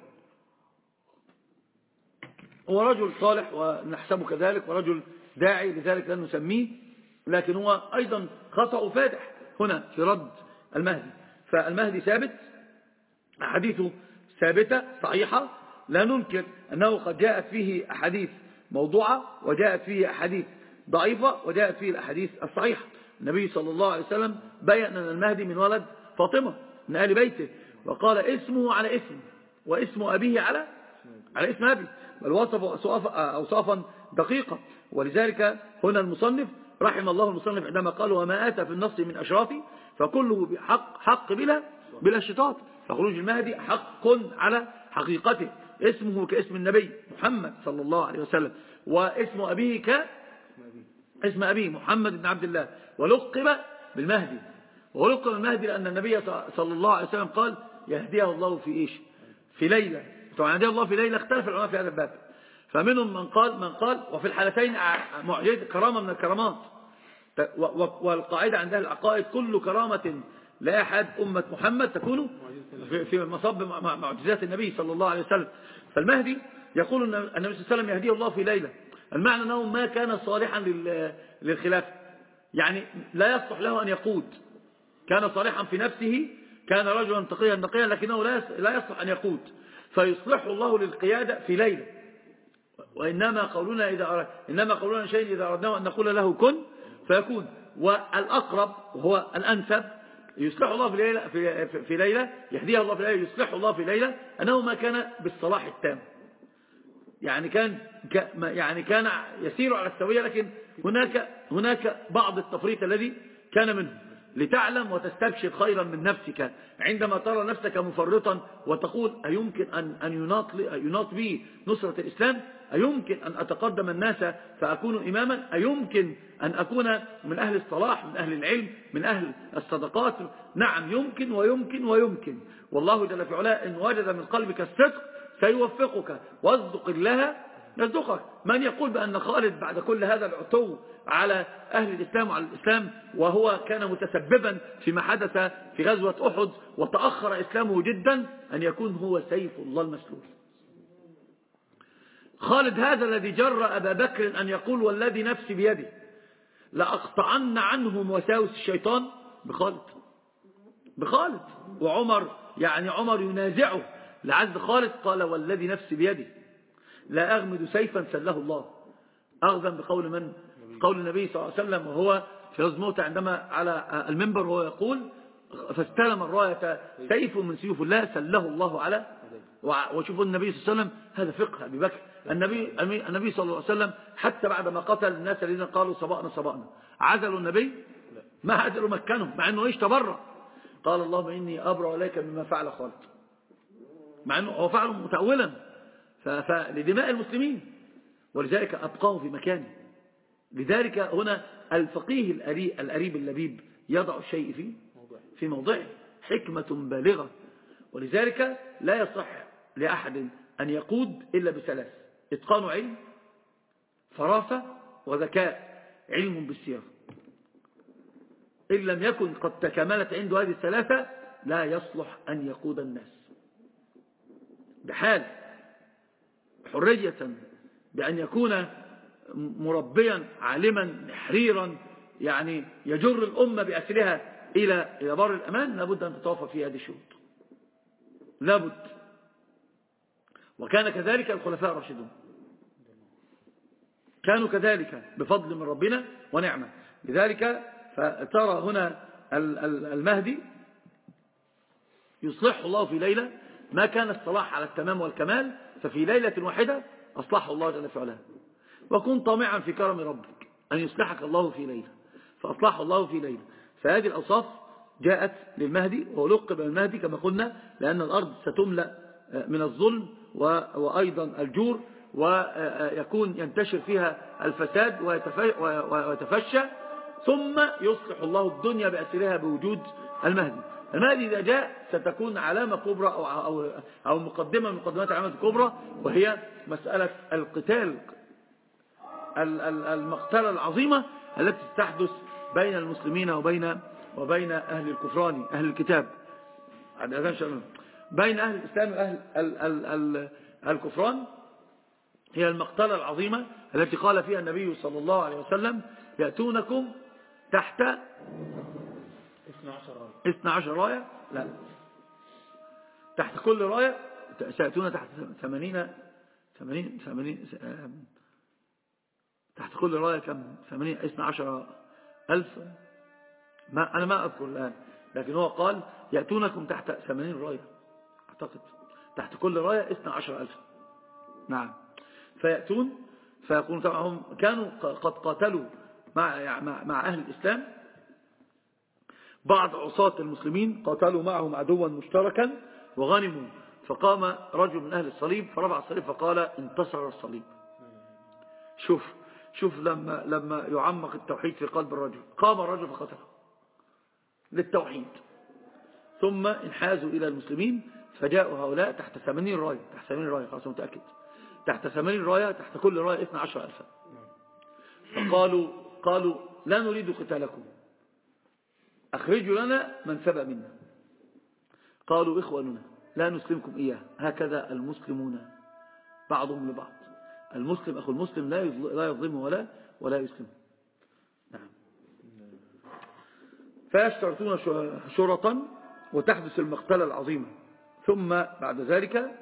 هو رجل صالح ونحسبه كذلك ورجل داعي لذلك لن نسميه، لكن هو أيضا خطأ فادح هنا في رد المهدي. فالمهدي ثابت، أحاديثه ثابتة صحيحة، لا ننكر أنه قد جاءت فيه أحاديث موضوعة وجاءت فيه أحاديث ضعيفة وجاءت فيه الأحاديث الصحيحة. النبي صلى الله عليه وسلم بيّن أن المهدي من ولد فاطمة من آل بيته، وقال اسمه على اسم واسم أبيه على على اسم أبي، بل وصف أوصافا دقيقة. ولذلك هنا المصنف رحم الله المصنف عندما قال وما آتى في النص من أشراف فكله بحق حق بلا بلا شطاط، فخروج المهدي حق على حقيقته، اسمه كاسم النبي محمد صلى الله عليه وسلم، واسم أبيه كاسم أبيه محمد بن عبد الله، ولقب بالمهدي. ولقب بالمهدي لأن النبي صلى الله عليه وسلم قال يهديه الله في إيش؟ في ليلة. طبعا يهديه الله في ليلة اختلف العلماء في هذا الباب، فمنهم من قال من قال وفي الحالتين معجزة كرامة من الكرامات، والقاعدة عند أهل العقائد كل كرامة لا أحد أمة محمد تكون في مصب معجزات النبي صلى الله عليه وسلم. فالمهدي يقول أن النبي صلى الله عليه وسلم يهديه الله في ليلة، المعنى أنه ما كان صالحا للخلافة، يعني لا يصلح له أن يقود، كان صالحا في نفسه، كان رجلا تقيا نقيا، لكنه لا يصلح أن يقود، فيصلح الله للقيادة في ليلة. وإنما قولنا إذا أرد إنما قولنا شيء إذا أردناه أن نقول له كن فيكون. والأقرب وهو الأنسب يصلح الله في ليلة في, في ليلة يهديه الله في ليلة يصلح الله في ليلة أنه ما كان بالصلاح التام، يعني كان يعني كان يسير على السوية، لكن هناك هناك بعض التفريط الذي كان منه، لتعلم وتستبشر خيرا من نفسك عندما ترى نفسك مفرطا وتقول أيمكن أن أن يناط يناط بي نصرة الإسلام؟ أيمكن أن أتقدم الناس فأكون إماما؟ أيمكن أن أكون من أهل الصلاح، من أهل العلم، من أهل الصدقات؟ نعم يمكن ويمكن ويمكن، والله جل في علاه إن وجد من قلبك الصدق سيوفقك، واصدق الله يصدقك. من يقول بأن خالد بعد كل هذا العتو على أهل الإسلام وعلى الإسلام، وهو كان متسببا فيما حدث في غزوة أحد وتأخر إسلامه جدا، أن يكون هو سيف الله المسلول؟ خالد هذا الذي جر أبا بكر أن يقول والذي نفسي بيده لأقطعن عنهم وساوس الشيطان بخالد بخالد وعمر يعني عمر ينازعه لعز خالد، قال والذي نفسي بيده لا أغمد سيفا سله الله. أخذا بقول من؟ قول النبي صلى الله عليه وسلم وهو في غزوة موتى عندما على المنبر وهو يقول فاستلم الراية سيف من سيوف الله سله الله على. وشوفوا النبي صلى الله عليه وسلم، هذا فقه أبي بكر. النبي, النبي صلى الله عليه وسلم حتى بعدما قتل الناس الذين قالوا صبأنا صبأنا عزلوا النبي؟ ما عزلوا مكانهم، مع أنه إيش تبرع. قال اللهم إني أبرأ إليك مما فعل خالد، مع أنه هو فعله متأولا فلدماء المسلمين، ولذلك أبقاه في مكانه. لذلك هنا الفقيه الأريب اللبيب يضع الشيء في في موضعه، حكمة بالغة. ولذلك لا يصح لأحد أن يقود إلا بثلاث: إتقان علم، فراسة، وذكاء. علم بالسيرة إن لم يكن قد تكاملت عنده هذه الثلاثة لا يصلح أن يقود الناس بحال، حرية بأن يكون مربيا عالما حريرا يعني يجر الأمة بأسرها إلى إلى بر الأمان، لابد أن تتوفى في هذه الشروط، لابد. وكان كذلك الخلفاء الراشدون، كانوا كذلك بفضل من ربنا ونعمة. لذلك فترى هنا المهدي يصلح الله في ليلة، ما كان الصلاح على التمام والكمال، ففي ليلة واحدة أصلحه الله جل وعلا. وكن طامعا في كرم ربك أن يصلحك الله في ليلة، فأصلحه الله في ليلة. فهذه الأوصاف جاءت للمهدي، ولقب المهدي كما قلنا لأن الأرض ستملأ من الظلم وأيضا الجور، ويكون ينتشر فيها الفساد ويتفشى، ثم يصلح الله الدنيا بأسرها بوجود المهدي. المهدي إذا جاء ستكون علامة كبرى أو, أو, أو مقدمة من مقدمات العلامة الكبرى، وهي مسألة القتال، المقتلة العظيمة التي تحدث بين المسلمين وبين وبين أهل الكفران أهل الكتاب، بين أهل الإسلام وأهل الكفران. هي المقتلة العظيمة التي قال فيها النبي صلى الله عليه وسلم يأتونكم تحت اثنى عشر راية، لا تحت كل راية سيأتون تحت ثمانين ثمانين ثمانين تحت كل راية كم؟ ثمانين اثنى عشر ألف، ما أنا ما أذكر الآن، لكن هو قال يأتونكم تحت ثمانين راية أعتقد، تحت كل راية اثنى عشر ألف. نعم، فيأتون فيكون طبعا كانوا قد قاتلوا مع مع أهل الإسلام، بعض عصاة المسلمين قاتلوا معهم عدوا مشتركا وغنموا، فقام رجل من أهل الصليب فرفع الصليب فقال انتصر الصليب. شوف شوف لما لما يعمق التوحيد في قلب الرجل، قام الرجل فقتله للتوحيد، ثم انحازوا إلى المسلمين فجاءوا هؤلاء تحت ثمانين راية، تحت ثمانين راية خلاص متأكد، تحت ثمانين راية، تحت كل راية اثنى عشر ألفا. فقالوا قالوا لا نريد قتالكم، أخرجوا لنا من سبأ منا. قالوا إخواننا لا نسلمكم إياه، هكذا المسلمون بعضهم لبعض، المسلم أخو المسلم لا يظلمه ولا ولا يسلمه. نعم. فيشترطون شرطا وتحدث المقتلة العظيمة، ثم بعد ذلك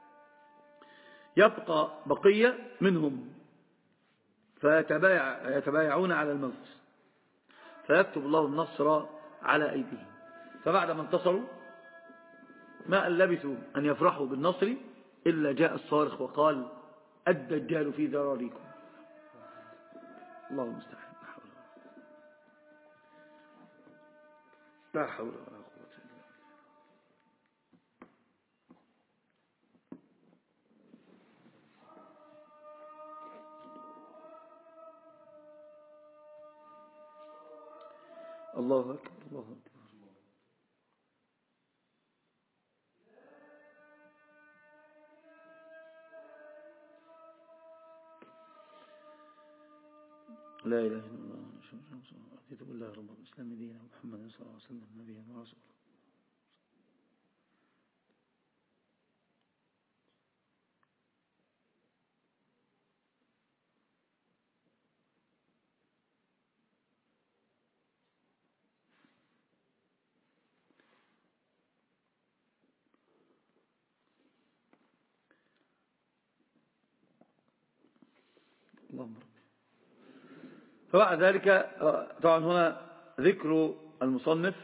يبقى بقية منهم فيتبايعون على الموت، فيكتب الله النصر على أيديهم. فبعد ما انتصروا ما أن لبثوا أن يفرحوا بالنصر إلا جاء الصارخ وقال الدجال في ذراريكم. الله المستعان، لا حول ولا قوة إلا بالله. الله أكبر، الله أكبر. لا إله إلا الله رضيت بالله رب الإسلام دينا محمد صلى الله عليه وسلم نبيا ورسولا. اللهم رب. فبعد ذلك طبعا هنا ذكر المصنف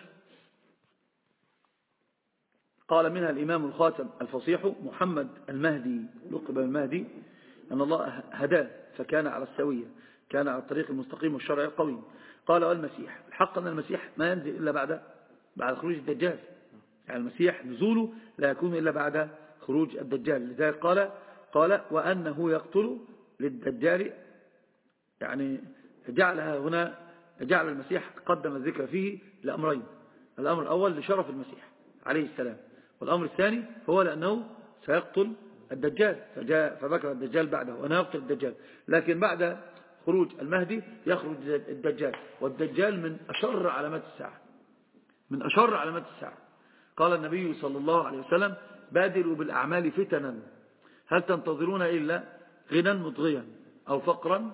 قال منها الإمام الخاتم الفصيح محمد المهدي لقب المهدي أن الله هداه فكان على السوية، كان على الطريق المستقيم والشرع القويم. قال والمسيح الحق أن المسيح ما ينزل إلا بعد بعد خروج الدجال، يعني المسيح نزوله لا يكون إلا بعد خروج الدجال. لذلك قال قال وأنه يقتل للدجال، يعني جعلها هنا جعل المسيح قدم الذكر فيه لأمرين. الأمر الأول لشرف المسيح عليه السلام، والأمر الثاني هو لأنه سيقتل الدجال، فجاء فذكر الدجال بعده وأنا يقتل الدجال. لكن بعد خروج المهدي يخرج الدجال، والدجال من أشر علامات الساعة، من أشر علامات الساعة. قال النبي صلى الله عليه وسلم بادروا بالأعمال فتنا هل تنتظرون إلا غنى مطغيا أو فقرا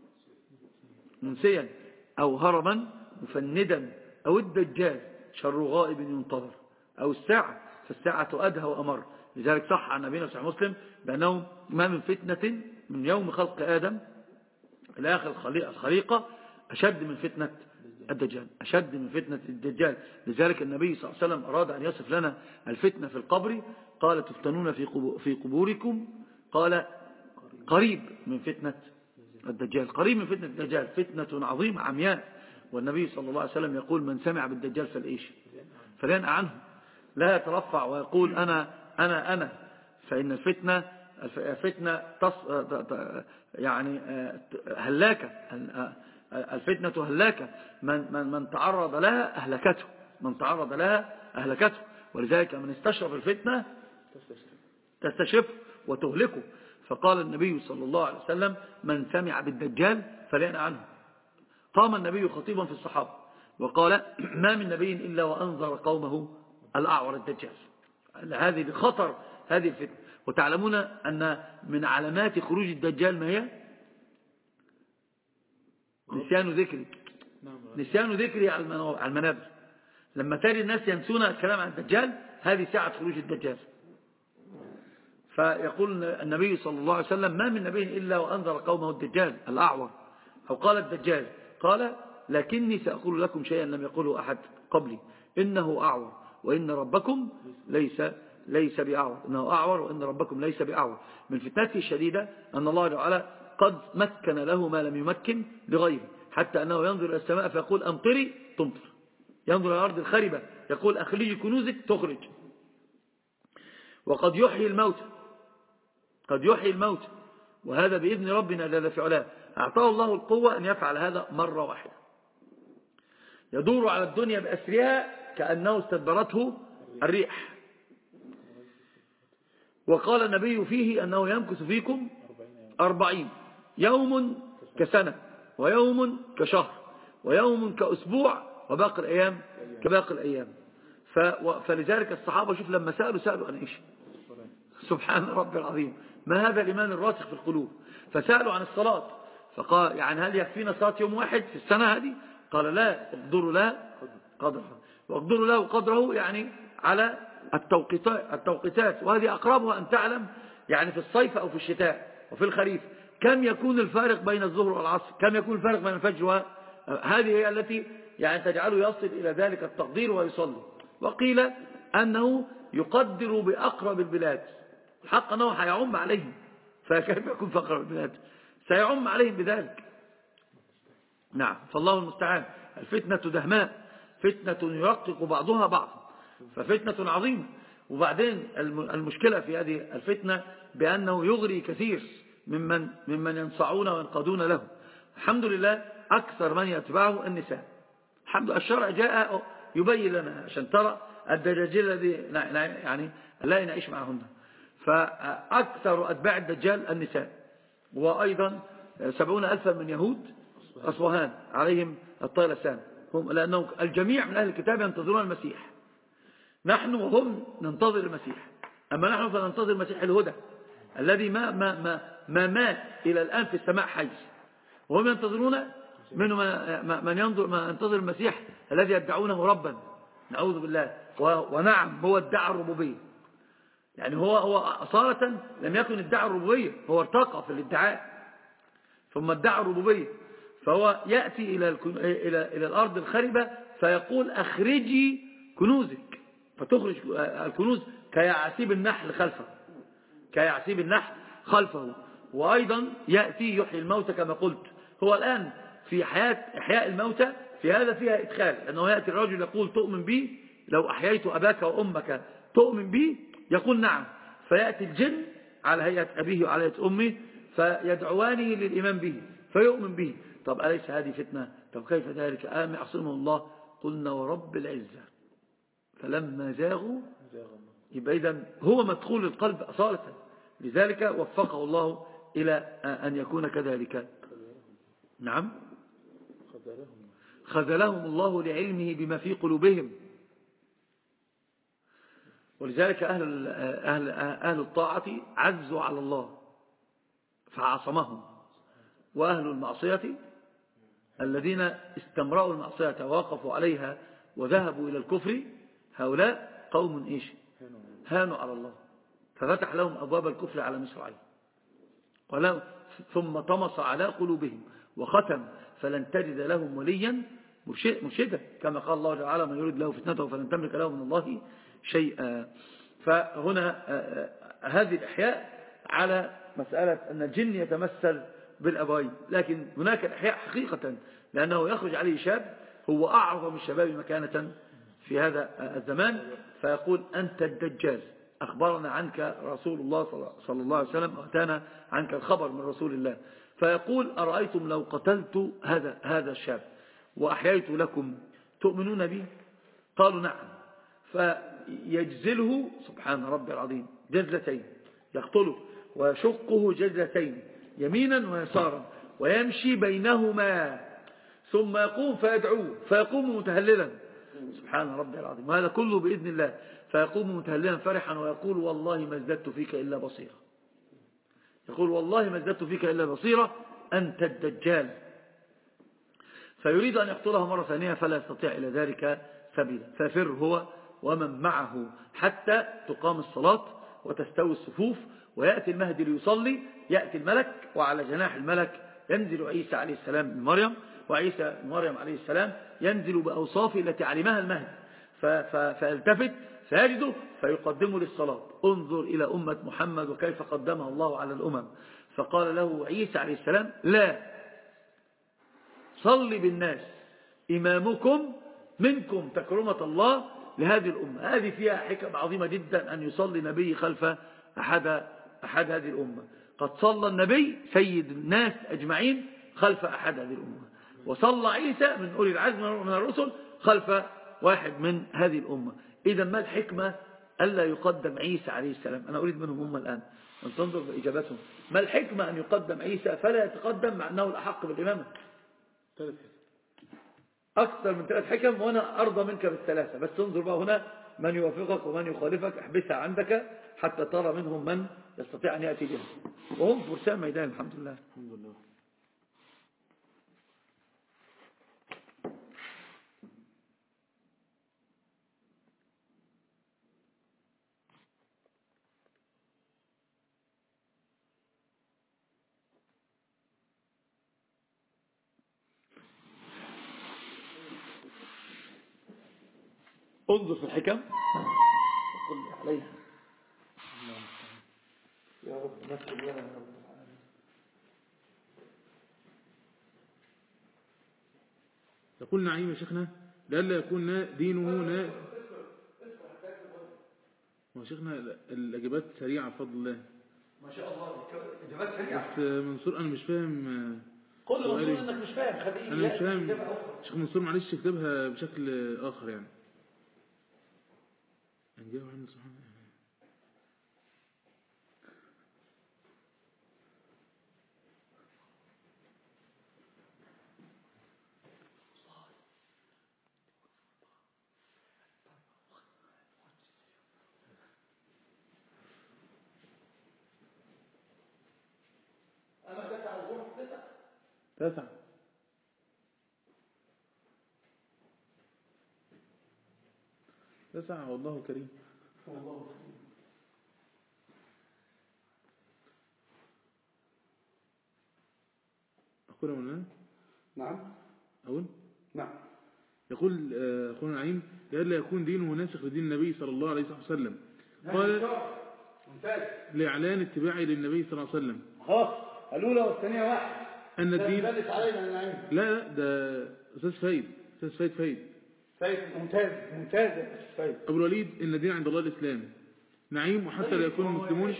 منسيا أو هرما مفندا أو الدجال شر غائب ينتظر أو الساعة فالساعة أدهى وأمر. لذلك صح عن نبينا صحيح مسلم بأنه ما من فتنة من يوم خلق آدم إلى آخر الخليقة أشد من فتنة الدجال، أشد من فتنة الدجال. لذلك النبي صلى الله عليه وسلم أراد أن يصف لنا الفتنة في القبر، قال تفتنون في قبوركم، قال قريب من فتنة الدجال، قريب من فتنة الدجال، فتنة عظيمة عمياء. والنبي صلى الله عليه وسلم يقول من سمع بالدجال فالإيش فلينأ عنه، لا يترفع ويقول أنا أنا أنا فإن الفتنة الفتنة تص يعني هلاكة، الفتنة هلاكة، من من من تعرض لها أهلكته، من تعرض لها أهلكته. ولذلك من استشرف الفتنة تستشف وتهلكه. فقال النبي صلى الله عليه وسلم من سمع بالدجال فلينأ عنه. قام النبي خطيبا في الصحابة وقال ما من نبي إلا وأنذر قومه الأعور الدجال. هذه خطر هذه الفتنة. وتعلمون أن من علامات خروج الدجال ما هي نسيان ذكري، نسيان ذكري على المنابر. لما ترى الناس ينسون الكلام عن الدجال هذه ساعة خروج الدجال. فيقول النبي صلى الله عليه وسلم ما من نبي إلا وأنذر قومه الدجال الأعور، أو قال الدجال قال لكني سأقول لكم شيئا لم يقوله أحد قبلي إنه أعور وإن ربكم ليس ليس بأعور، إنه أعور وإن ربكم ليس بأعور. من فتنته الشديدة أن الله تعالى قد مكن له ما لم يمكن لغيره، حتى أنه ينظر إلى السماء فيقول أمطري تمطر، ينظر إلى الأرض الخربة يقول أخرجي كنوزك تخرج. وقد يحيي الموت، قد يحيي الموت، وهذا بإذن ربنا جل في علاه. أعطاه الله القوة أن يفعل هذا مرة واحدة، يدور على الدنيا بأسرها كأنه استدبرته الريح. وقال النبي فيه أنه يمكث فيكم أربعين يوم كسنة ويوم كشهر ويوم كأسبوع وباقي الأيام كباقي الأيام. فلذلك الصحابة شوف لما سألوا سألوا عن إيش؟ سبحان رب العظيم، ما هذا الإيمان الراسخ في القلوب. فسألوا عن الصلاة فقال يعني هل يكفينا صلاة يوم واحد في السنة هذه؟ قال لا، اقدروا له قدره، واقدروا له قدره يعني على التوقيتات, التوقيتات وهذه أقربها أن تعلم يعني في الصيف أو في الشتاء وفي الخريف كم يكون الفارق بين الظهر والعصر، كم يكون الفارق بين الفجر وهذه هي التي يعني تجعله يصل إلى ذلك التقدير ويصلي. وقيل أنه يقدر بأقرب البلاد، حق أنه هيعم عليهم، فكيف يكون في أقرب البلاد؟ سيعم عليهم بذلك. نعم، فالله المستعان. الفتنة دهماء، فتنة يرقق بعضها بعض، ففتنة عظيمة. وبعدين المشكلة في هذه الفتنة بأنه يغري كثير ممن, ممن ينصعون وينقادون له. الحمد لله أكثر من يتبعه النساء. الحمد لله الشرع جاء يبين لنا عشان ترى الدجاجيل الذي يعني لا نعيش معهن. فأكثر أتباع الدجال النساء، وأيضا سبعون ألفا من يهود أصفهان عليهم الطيلسان، هم لأنهم الجميع من أهل الكتاب ينتظرون المسيح، نحن وهم ننتظر المسيح، أما نحن فننتظر المسيح الهدى الذي ما, ما, ما, ما مات إلى الآن في السماء حي، وهم ينتظرون منه من ينظر ما ينتظر المسيح الذي يدعونه ربا، نعوذ بالله. ونعم هو ادعى الربوبية، يعني هو هو أصالة لم يكن ادعى الربوبية، هو ارتقى في الادعاء ثم ادعى الربوبية، فهو يأتي إلى إلى إلى الأرض الخربة فيقول أخرجي كنوزك، فتخرج الكنوز كيعسيب النحل خلفه، كيعسيب النحل خلفه. وأيضا يأتي يحيي الموتى كما قلت، هو الآن في حياة إحياء الموتى في هذا فيها إدخال، لأنه يأتي الرجل يقول تؤمن بي لو أحييت أباك وأمك تؤمن بي، يقول نعم، فيأتي الجن على هيئة أبيه وعلى هيئة أمه فيدعوانه للإيمان به فيؤمن به. طب أليس هذه فتنة؟ طب كيف ذلك؟ آم يعصمه الله، قلنا ورب العزة فلما زاغوا، يبقى إذن هو مدخول القلب أصالة، لذلك وفقه الله إلى أن يكون كذلك. نعم، خذلهم الله لعلمه بما في قلوبهم، ولذلك أهل, أهل, أهل الطاعة عزوا على الله فعصمهم، وأهل المعصية الذين استمرأوا المعصية ووقفوا عليها وذهبوا إلى الكفر، هؤلاء قوم إيش؟ هانوا على الله، ففتح لهم أبواب الكفر على مصراعيه، ثم طمس على قلوبهم وختم فلن تجد لهم وليا مرشدا، كما قال الله تعالى من يريد له فتنته فلن تملك له من الله شيئا. فهنا هذه الإحياء على مسألة أن الجن يتمثل بالأبوين، لكن هناك الإحياء حقيقة، لأنه يخرج عليه شاب هو أعظم الشباب مكانة في هذا الزمان فيقول أنت الدجال، أخبرنا عنك رسول الله صلى الله عليه وسلم، أتانا عنك الخبر من رسول الله، فيقول أرأيتم لو قتلت هذا هذا الشاب وأحييت لكم تؤمنون بي؟ قالوا نعم، فيجزله سبحان ربي العظيم جزلتين، يقتله ويشقه جزلتين يمينا ويسارا ويمشي بينهما ثم يقوم فيدعوه فيقوم متهللا سبحان ربي العظيم، وهذا كله بإذن الله، فيقوم متهللا فرحا ويقول والله ما ازددت فيك إلا بصيرا، يقول والله ما ازددت فيك إلا بصيرا أنت الدجال، فيريد أن يقتله مرة ثانية فلا يستطيع إلى ذلك سبيلا، ففر هو ومن معه حتى تقام الصلاة وتستوي الصفوف ويأتي المهدي ليصلي، يأتي الملك وعلى جناح الملك ينزل عيسى عليه السلام من مريم، وعيسى من مريم عليه السلام ينزل بأوصافه التي علمها المهدي، فيلتفت فيجده فيقدمه للصلاة، انظر إلى أمة محمد وكيف قدمها الله على الأمم، فقال له عيسى عليه السلام لا، صل بالناس إمامكم منكم تكرمة الله لهذه الأمة، هذه فيها حكم عظيمة جدا أن يصلي نبي خلف أحد, أحد هذه الأمة، قد صلى النبي سيد الناس أجمعين خلف أحد هذه الأمة، وصلى عيسى من أولي العزم من الرسل خلف واحد من هذه الأمة. إذا ما الحكمة ألا يقدم عيسى عليه السلام؟ أنا أريد منهم هم الآن أن تنظر بإجابتهم، ما الحكمة أن يقدم عيسى فلا يتقدم مع أنه الأحق بالإمامة؟ أكثر من ثلاث حكم وأنا أرضى منك بالثلاثة، بس تنظر بقى هنا من يوافقك ومن يخالفك احبسها عندك حتى ترى منهم من يستطيع أن يأتي بها، وهم فرسان ميدان الحمد لله. الحمد لله. انظر في الحكم قل عليها يا رب نسأل لنا يا رب العالمين. يقول نعيم يا شيخنا لألا يكون دينه نا ما شيخنا الإجابات سريعة بفضل الله ما شاء الله، إجابات سريعة. بس منصور أنا مش فاهم، قل منصور أنك مش فاهم، خليه أنا مش فاهم شيخ منصور، معلش اكتبها بشكل آخر يعني نجاوب عنه سبحانه. تسعة. تسعة والله كريم. والله كريم. أقول من نعم أقول نعم. يقول أخونا نعيم لئلا يكون دينه ناسخ لدين النبي صلى الله عليه وسلم. قال لإعلان اتباعي للنبي صلى الله عليه وسلم. خلاص الأولى والثانية واحد. أن الدين علينا لا ده أستاذ فايد أستاذ فايد فايد فايد ممتاز ممتاز فايد. أبو الوليد إن الدين عند الله الإسلام. نعيم وحتى لا يكون المسلمون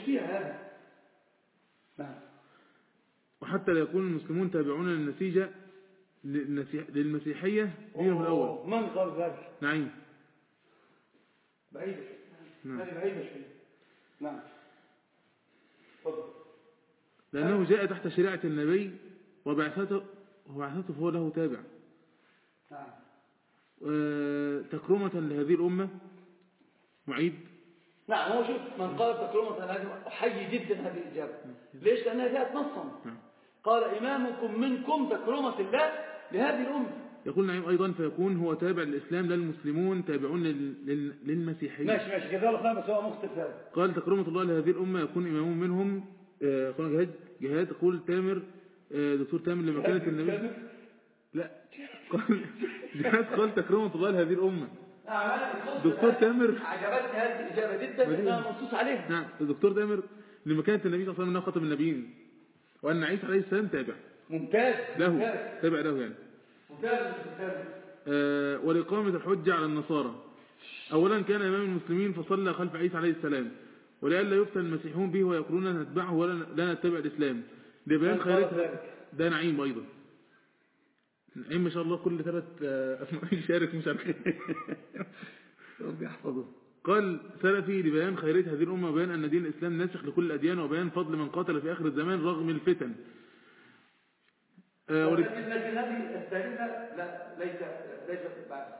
نعم وحتى لا يكون المسلمون تابعون للنتيجة للمسيحية دينه الأول. من قال ذلك؟ نعيم بعيدة. نعم بعيدة شوية. نعم تفضل. لأنه جاء تحت شريعة النبي وبعثته وبعثته فهو له تابع. نعم تكرمة لهذه الأمة. معيد. نعم هو شوف من قال تكرمة لهذه أحيي جدا هذه الإجابة. ليش؟ لأنها جاءت نصا. قال إمامكم منكم تكرمة الله لهذه الأمة. يقول نعيم أيضا فيكون هو تابع للإسلام للمسلمون تابعون للمسيحيين. ماشي ماشي كذا الله بس هو مختلف هذا. قال تكرمة الله لهذه الأمة يكون إمام منهم قال جهاد جهاد قول تامر دكتور تامر لما كانت النبي لا قال جهاد قال تكرمة الله لهذه الأمة. دكتور تامر عجبتني هذه الإجابة جدا لأنها منصوص عليها. نعم الدكتور تامر لما كانت النبي صلى الله عليه وسلم خاتم النبيين وأن عيسى عليه السلام تابع. ممتاز له ممتاز. تابع له يعني ممتاز ممتاز. آه ولإقامة الحجة على النصارى. أولا كان إمام المسلمين فصلى خلف عيسى عليه السلام ولئلا يفتن المسيحون به ويقولون نتبعه ولا لا نتبع الإسلام لبيان خيرتها. ده نعيم أيضا. نعيم ما شاء الله كل ثلاث أسماء يشارك مش عارف ربي يحفظه. قال سلفي لبيان خيرية هذه الأمة وبيان أن دين الإسلام ناسخ لكل الأديان وبيان فضل من قاتل في آخر الزمان رغم الفتن. آه لكن هذه الثالثة لا ليس ليست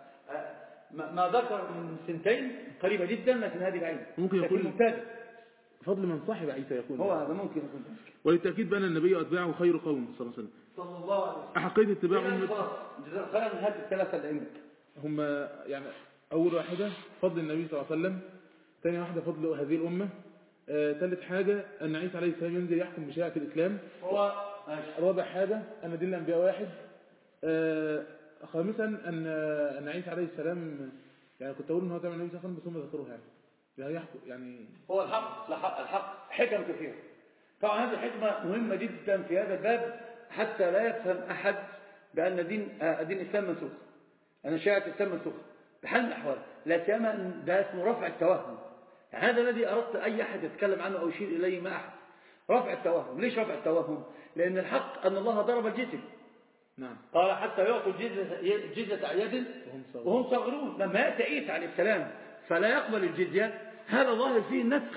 ما ذكر من سنتين قريبة جدا لكن هذه بعيدة. ممكن يكون ممتازة. فضل من صاحب عيسى يكون هو هذا ممكن يكون. وللتأكيد بأن النبي وأتباعه خير قوم صلى الله عليه وسلم. صلى الله عليه وسلم. أحقية اتباع أمة. جزاء خيرا من هذه الثلاثة اللي عندك. هم يعني أول واحدة فضل النبي صلى الله عليه وسلم. ثاني واحدة فضل هذه الأمة. آه، ثالث حاجة أن عيسى عليه السلام ينزل يحكم بشريعة الإسلام. هو رابع حاجة أن دين الأنبياء واحد. آه، خامسا أن أن عيسى عليه السلام يعني كنت أقول إن هو تابع النبي صلى الله عليه وسلم بس هم ذكروها يعني يعني يحكم يعني هو الحق الحق حكم كثيرة. طبعا هذه الحكمة مهمة جدا في هذا الباب حتى لا يفهم أحد بأن دين دين الإسلام منسوخ. أن شريعة الإسلام منسوخ بحال من الأحوال لا سيما أن ده اسمه رفع التوهم. يعني هذا الذي أردت أي أحد يتكلم عنه أو يشير إليه ما أحد. رفع التوهم. ليش رفع التوهم؟ لأن الحق أن الله ضرب الجزية. نعم. قال حتى يعطوا الجزية عن يد وهم صاغرون. لما يأتي عيسى عليه السلام فلا يقبل الجزية هذا ظاهر فيه النسخ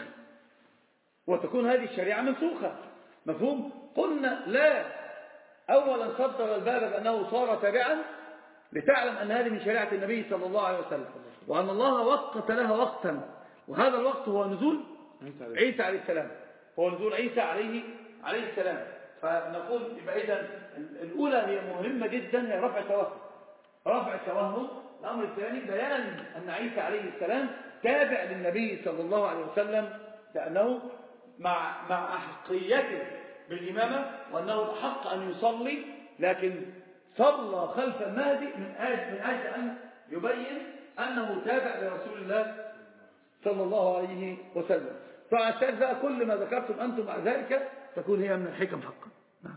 وتكون هذه الشريعة منسوخة. مفهوم؟ قلنا لا. أولا صدر الباب بأنه صار تابعا لتعلم أن هذه من شريعة النبي صلى الله عليه وسلم وأن الله وقت لها وقتا وهذا الوقت هو نزول عيسى عليه السلام. هو نزول عيسى عليه عليه السلام. فنقول يبقى إذن الأولى هي مهمة جدا هي رفع التوهم. رفع التوهم. الأمر الثاني بيان أن عيسى عليه السلام تابع للنبي صلى الله عليه وسلم لأنه مع مع أحقيته بالإمامة وأنه الحق أن يصلي لكن صلى خلف المهدي من أجل من أجل أن يبين أنه تابع لرسول الله صلى الله عليه وسلم. فعشان بقى كل ما ذكرتم أنتم مع ذلك تكون هي من الحكم حقا. نعم.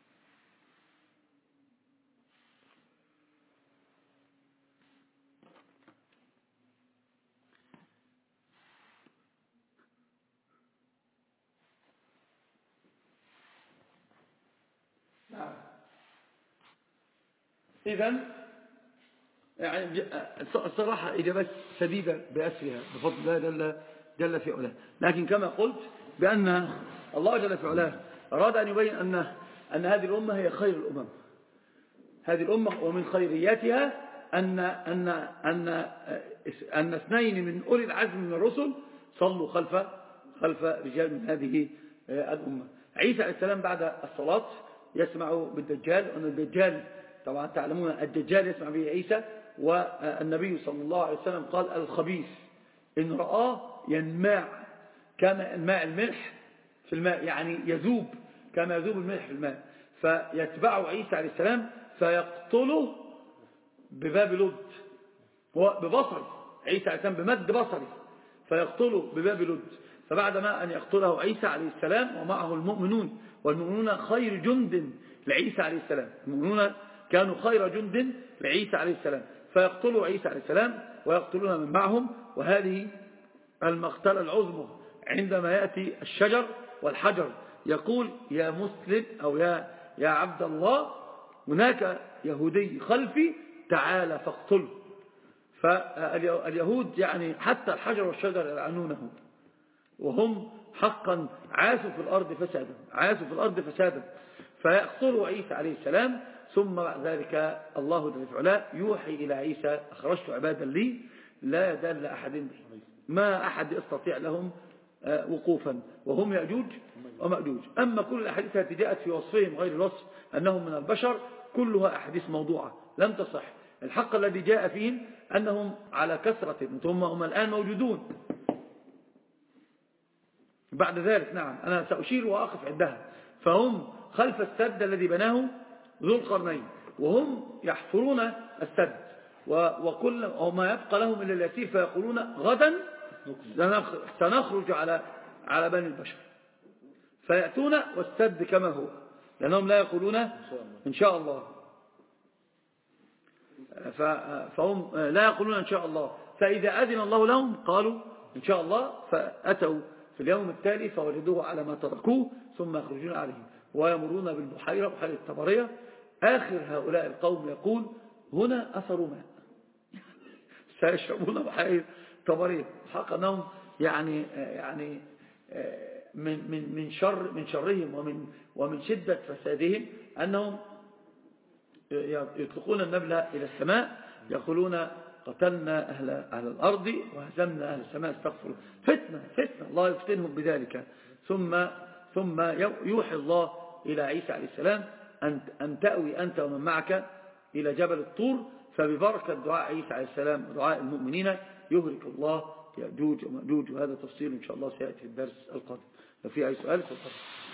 إذن يعني الصراحة إجابات سديدة بأسرها بفضل الله جل, جل في علاه. لكن كما قلت بأن الله جل في علاه أراد أن يبين أن, أن هذه الأمة هي خير الأمم. هذه الأمة ومن خيرياتها أن, أن, أن, أن اثنين من أولي العزم من الرسل صلوا خلف, خلف رجال من هذه الأمة. عيسى عليه السلام بعد الصلاة يسمع بالدجال، وأن الدجال طبعا تعلمون الدجال يسمع به عيسى. والنبي صلى الله عليه وسلم قال الخبيث إن رآه ينماع كما انماع الملح في الماء، يعني يذوب كما يذوب الملح في الماء، فيتبعه عيسى عليه السلام فيقتله بباب لد، هو ببصره عيسى عليه السلام بمد بصري فيقتله بباب لد. فبعدما أن يقتله عيسى عليه السلام ومعه المؤمنون، والمؤمنون خير جند لعيسى عليه السلام، المؤمنون كانوا خير جند لعيسى عليه السلام، فيقتلوا عيسى عليه السلام ويقتلون من معهم. وهذه المقتلة العظمى عندما يأتي الشجر والحجر يقول يا مسلم أو يا, يا عبد الله هناك يهودي خلفي تعال فاقتله. فاليهود يعني حتى الحجر والشجر يلعنونه، وهم حقا عاشوا في الأرض فسادا، عاشوا في الأرض فسادا. فيقتلوا عيسى عليه السلام، ثم بعد ذلك الله جل وعلا يوحي إلى عيسى أخرجت عبادا لي لا يدل أحد به، ما أحد يستطيع لهم وقوفا، وهم يأجوج ومأجوج. أما كل الأحاديث التي جاءت في وصفهم غير الوصف أنهم من البشر كلها أحاديث موضوعة لم تصح. الحق الذي جاء فيهم أنهم على كثرة، ثم هم الآن موجودون بعد ذلك. نعم أنا سأشير وأقف عندها. فهم خلف السد الذي بناه ذو القرنين، وهم يحفرون السد، وكل وما يبقى لهم إلا اليسير، فيقولون غدا سنخرج على على بني البشر، فيأتون والسد كما هو، لأنهم لا يقولون إن شاء الله، فهم لا يقولون إن شاء الله. فإذا أذن الله لهم قالوا إن شاء الله، فأتوا في اليوم التالي فوجدوه على ما تركوه، ثم يخرجون عليهم ويمرون بالبحيرة، بحيرة الطبرية. آخر هؤلاء القوم يقول هنا أثر ماء سيشربون بحيرة طبرية. حق أنهم يعني يعني من من من شر من شرهم ومن ومن شدة فسادهم أنهم يطلقون النبل إلى السماء، يقولون قتلنا أهل, أهل الأرض وهزمنا أهل السماء، استغفروا. فتنة فتنة الله يفتنهم بذلك. ثم ثم يوحي الله إلى عيسى عليه السلام أن, أن تأوي أنت ومن معك إلى جبل الطور، فببركة دعاء عيسى عليه السلام ودعاء المؤمنين يهلك الله يأجوج ومأجوج. وهذا تفصيل إن شاء الله سيأتي في الدرس القادم. لو في أي سؤال فقط.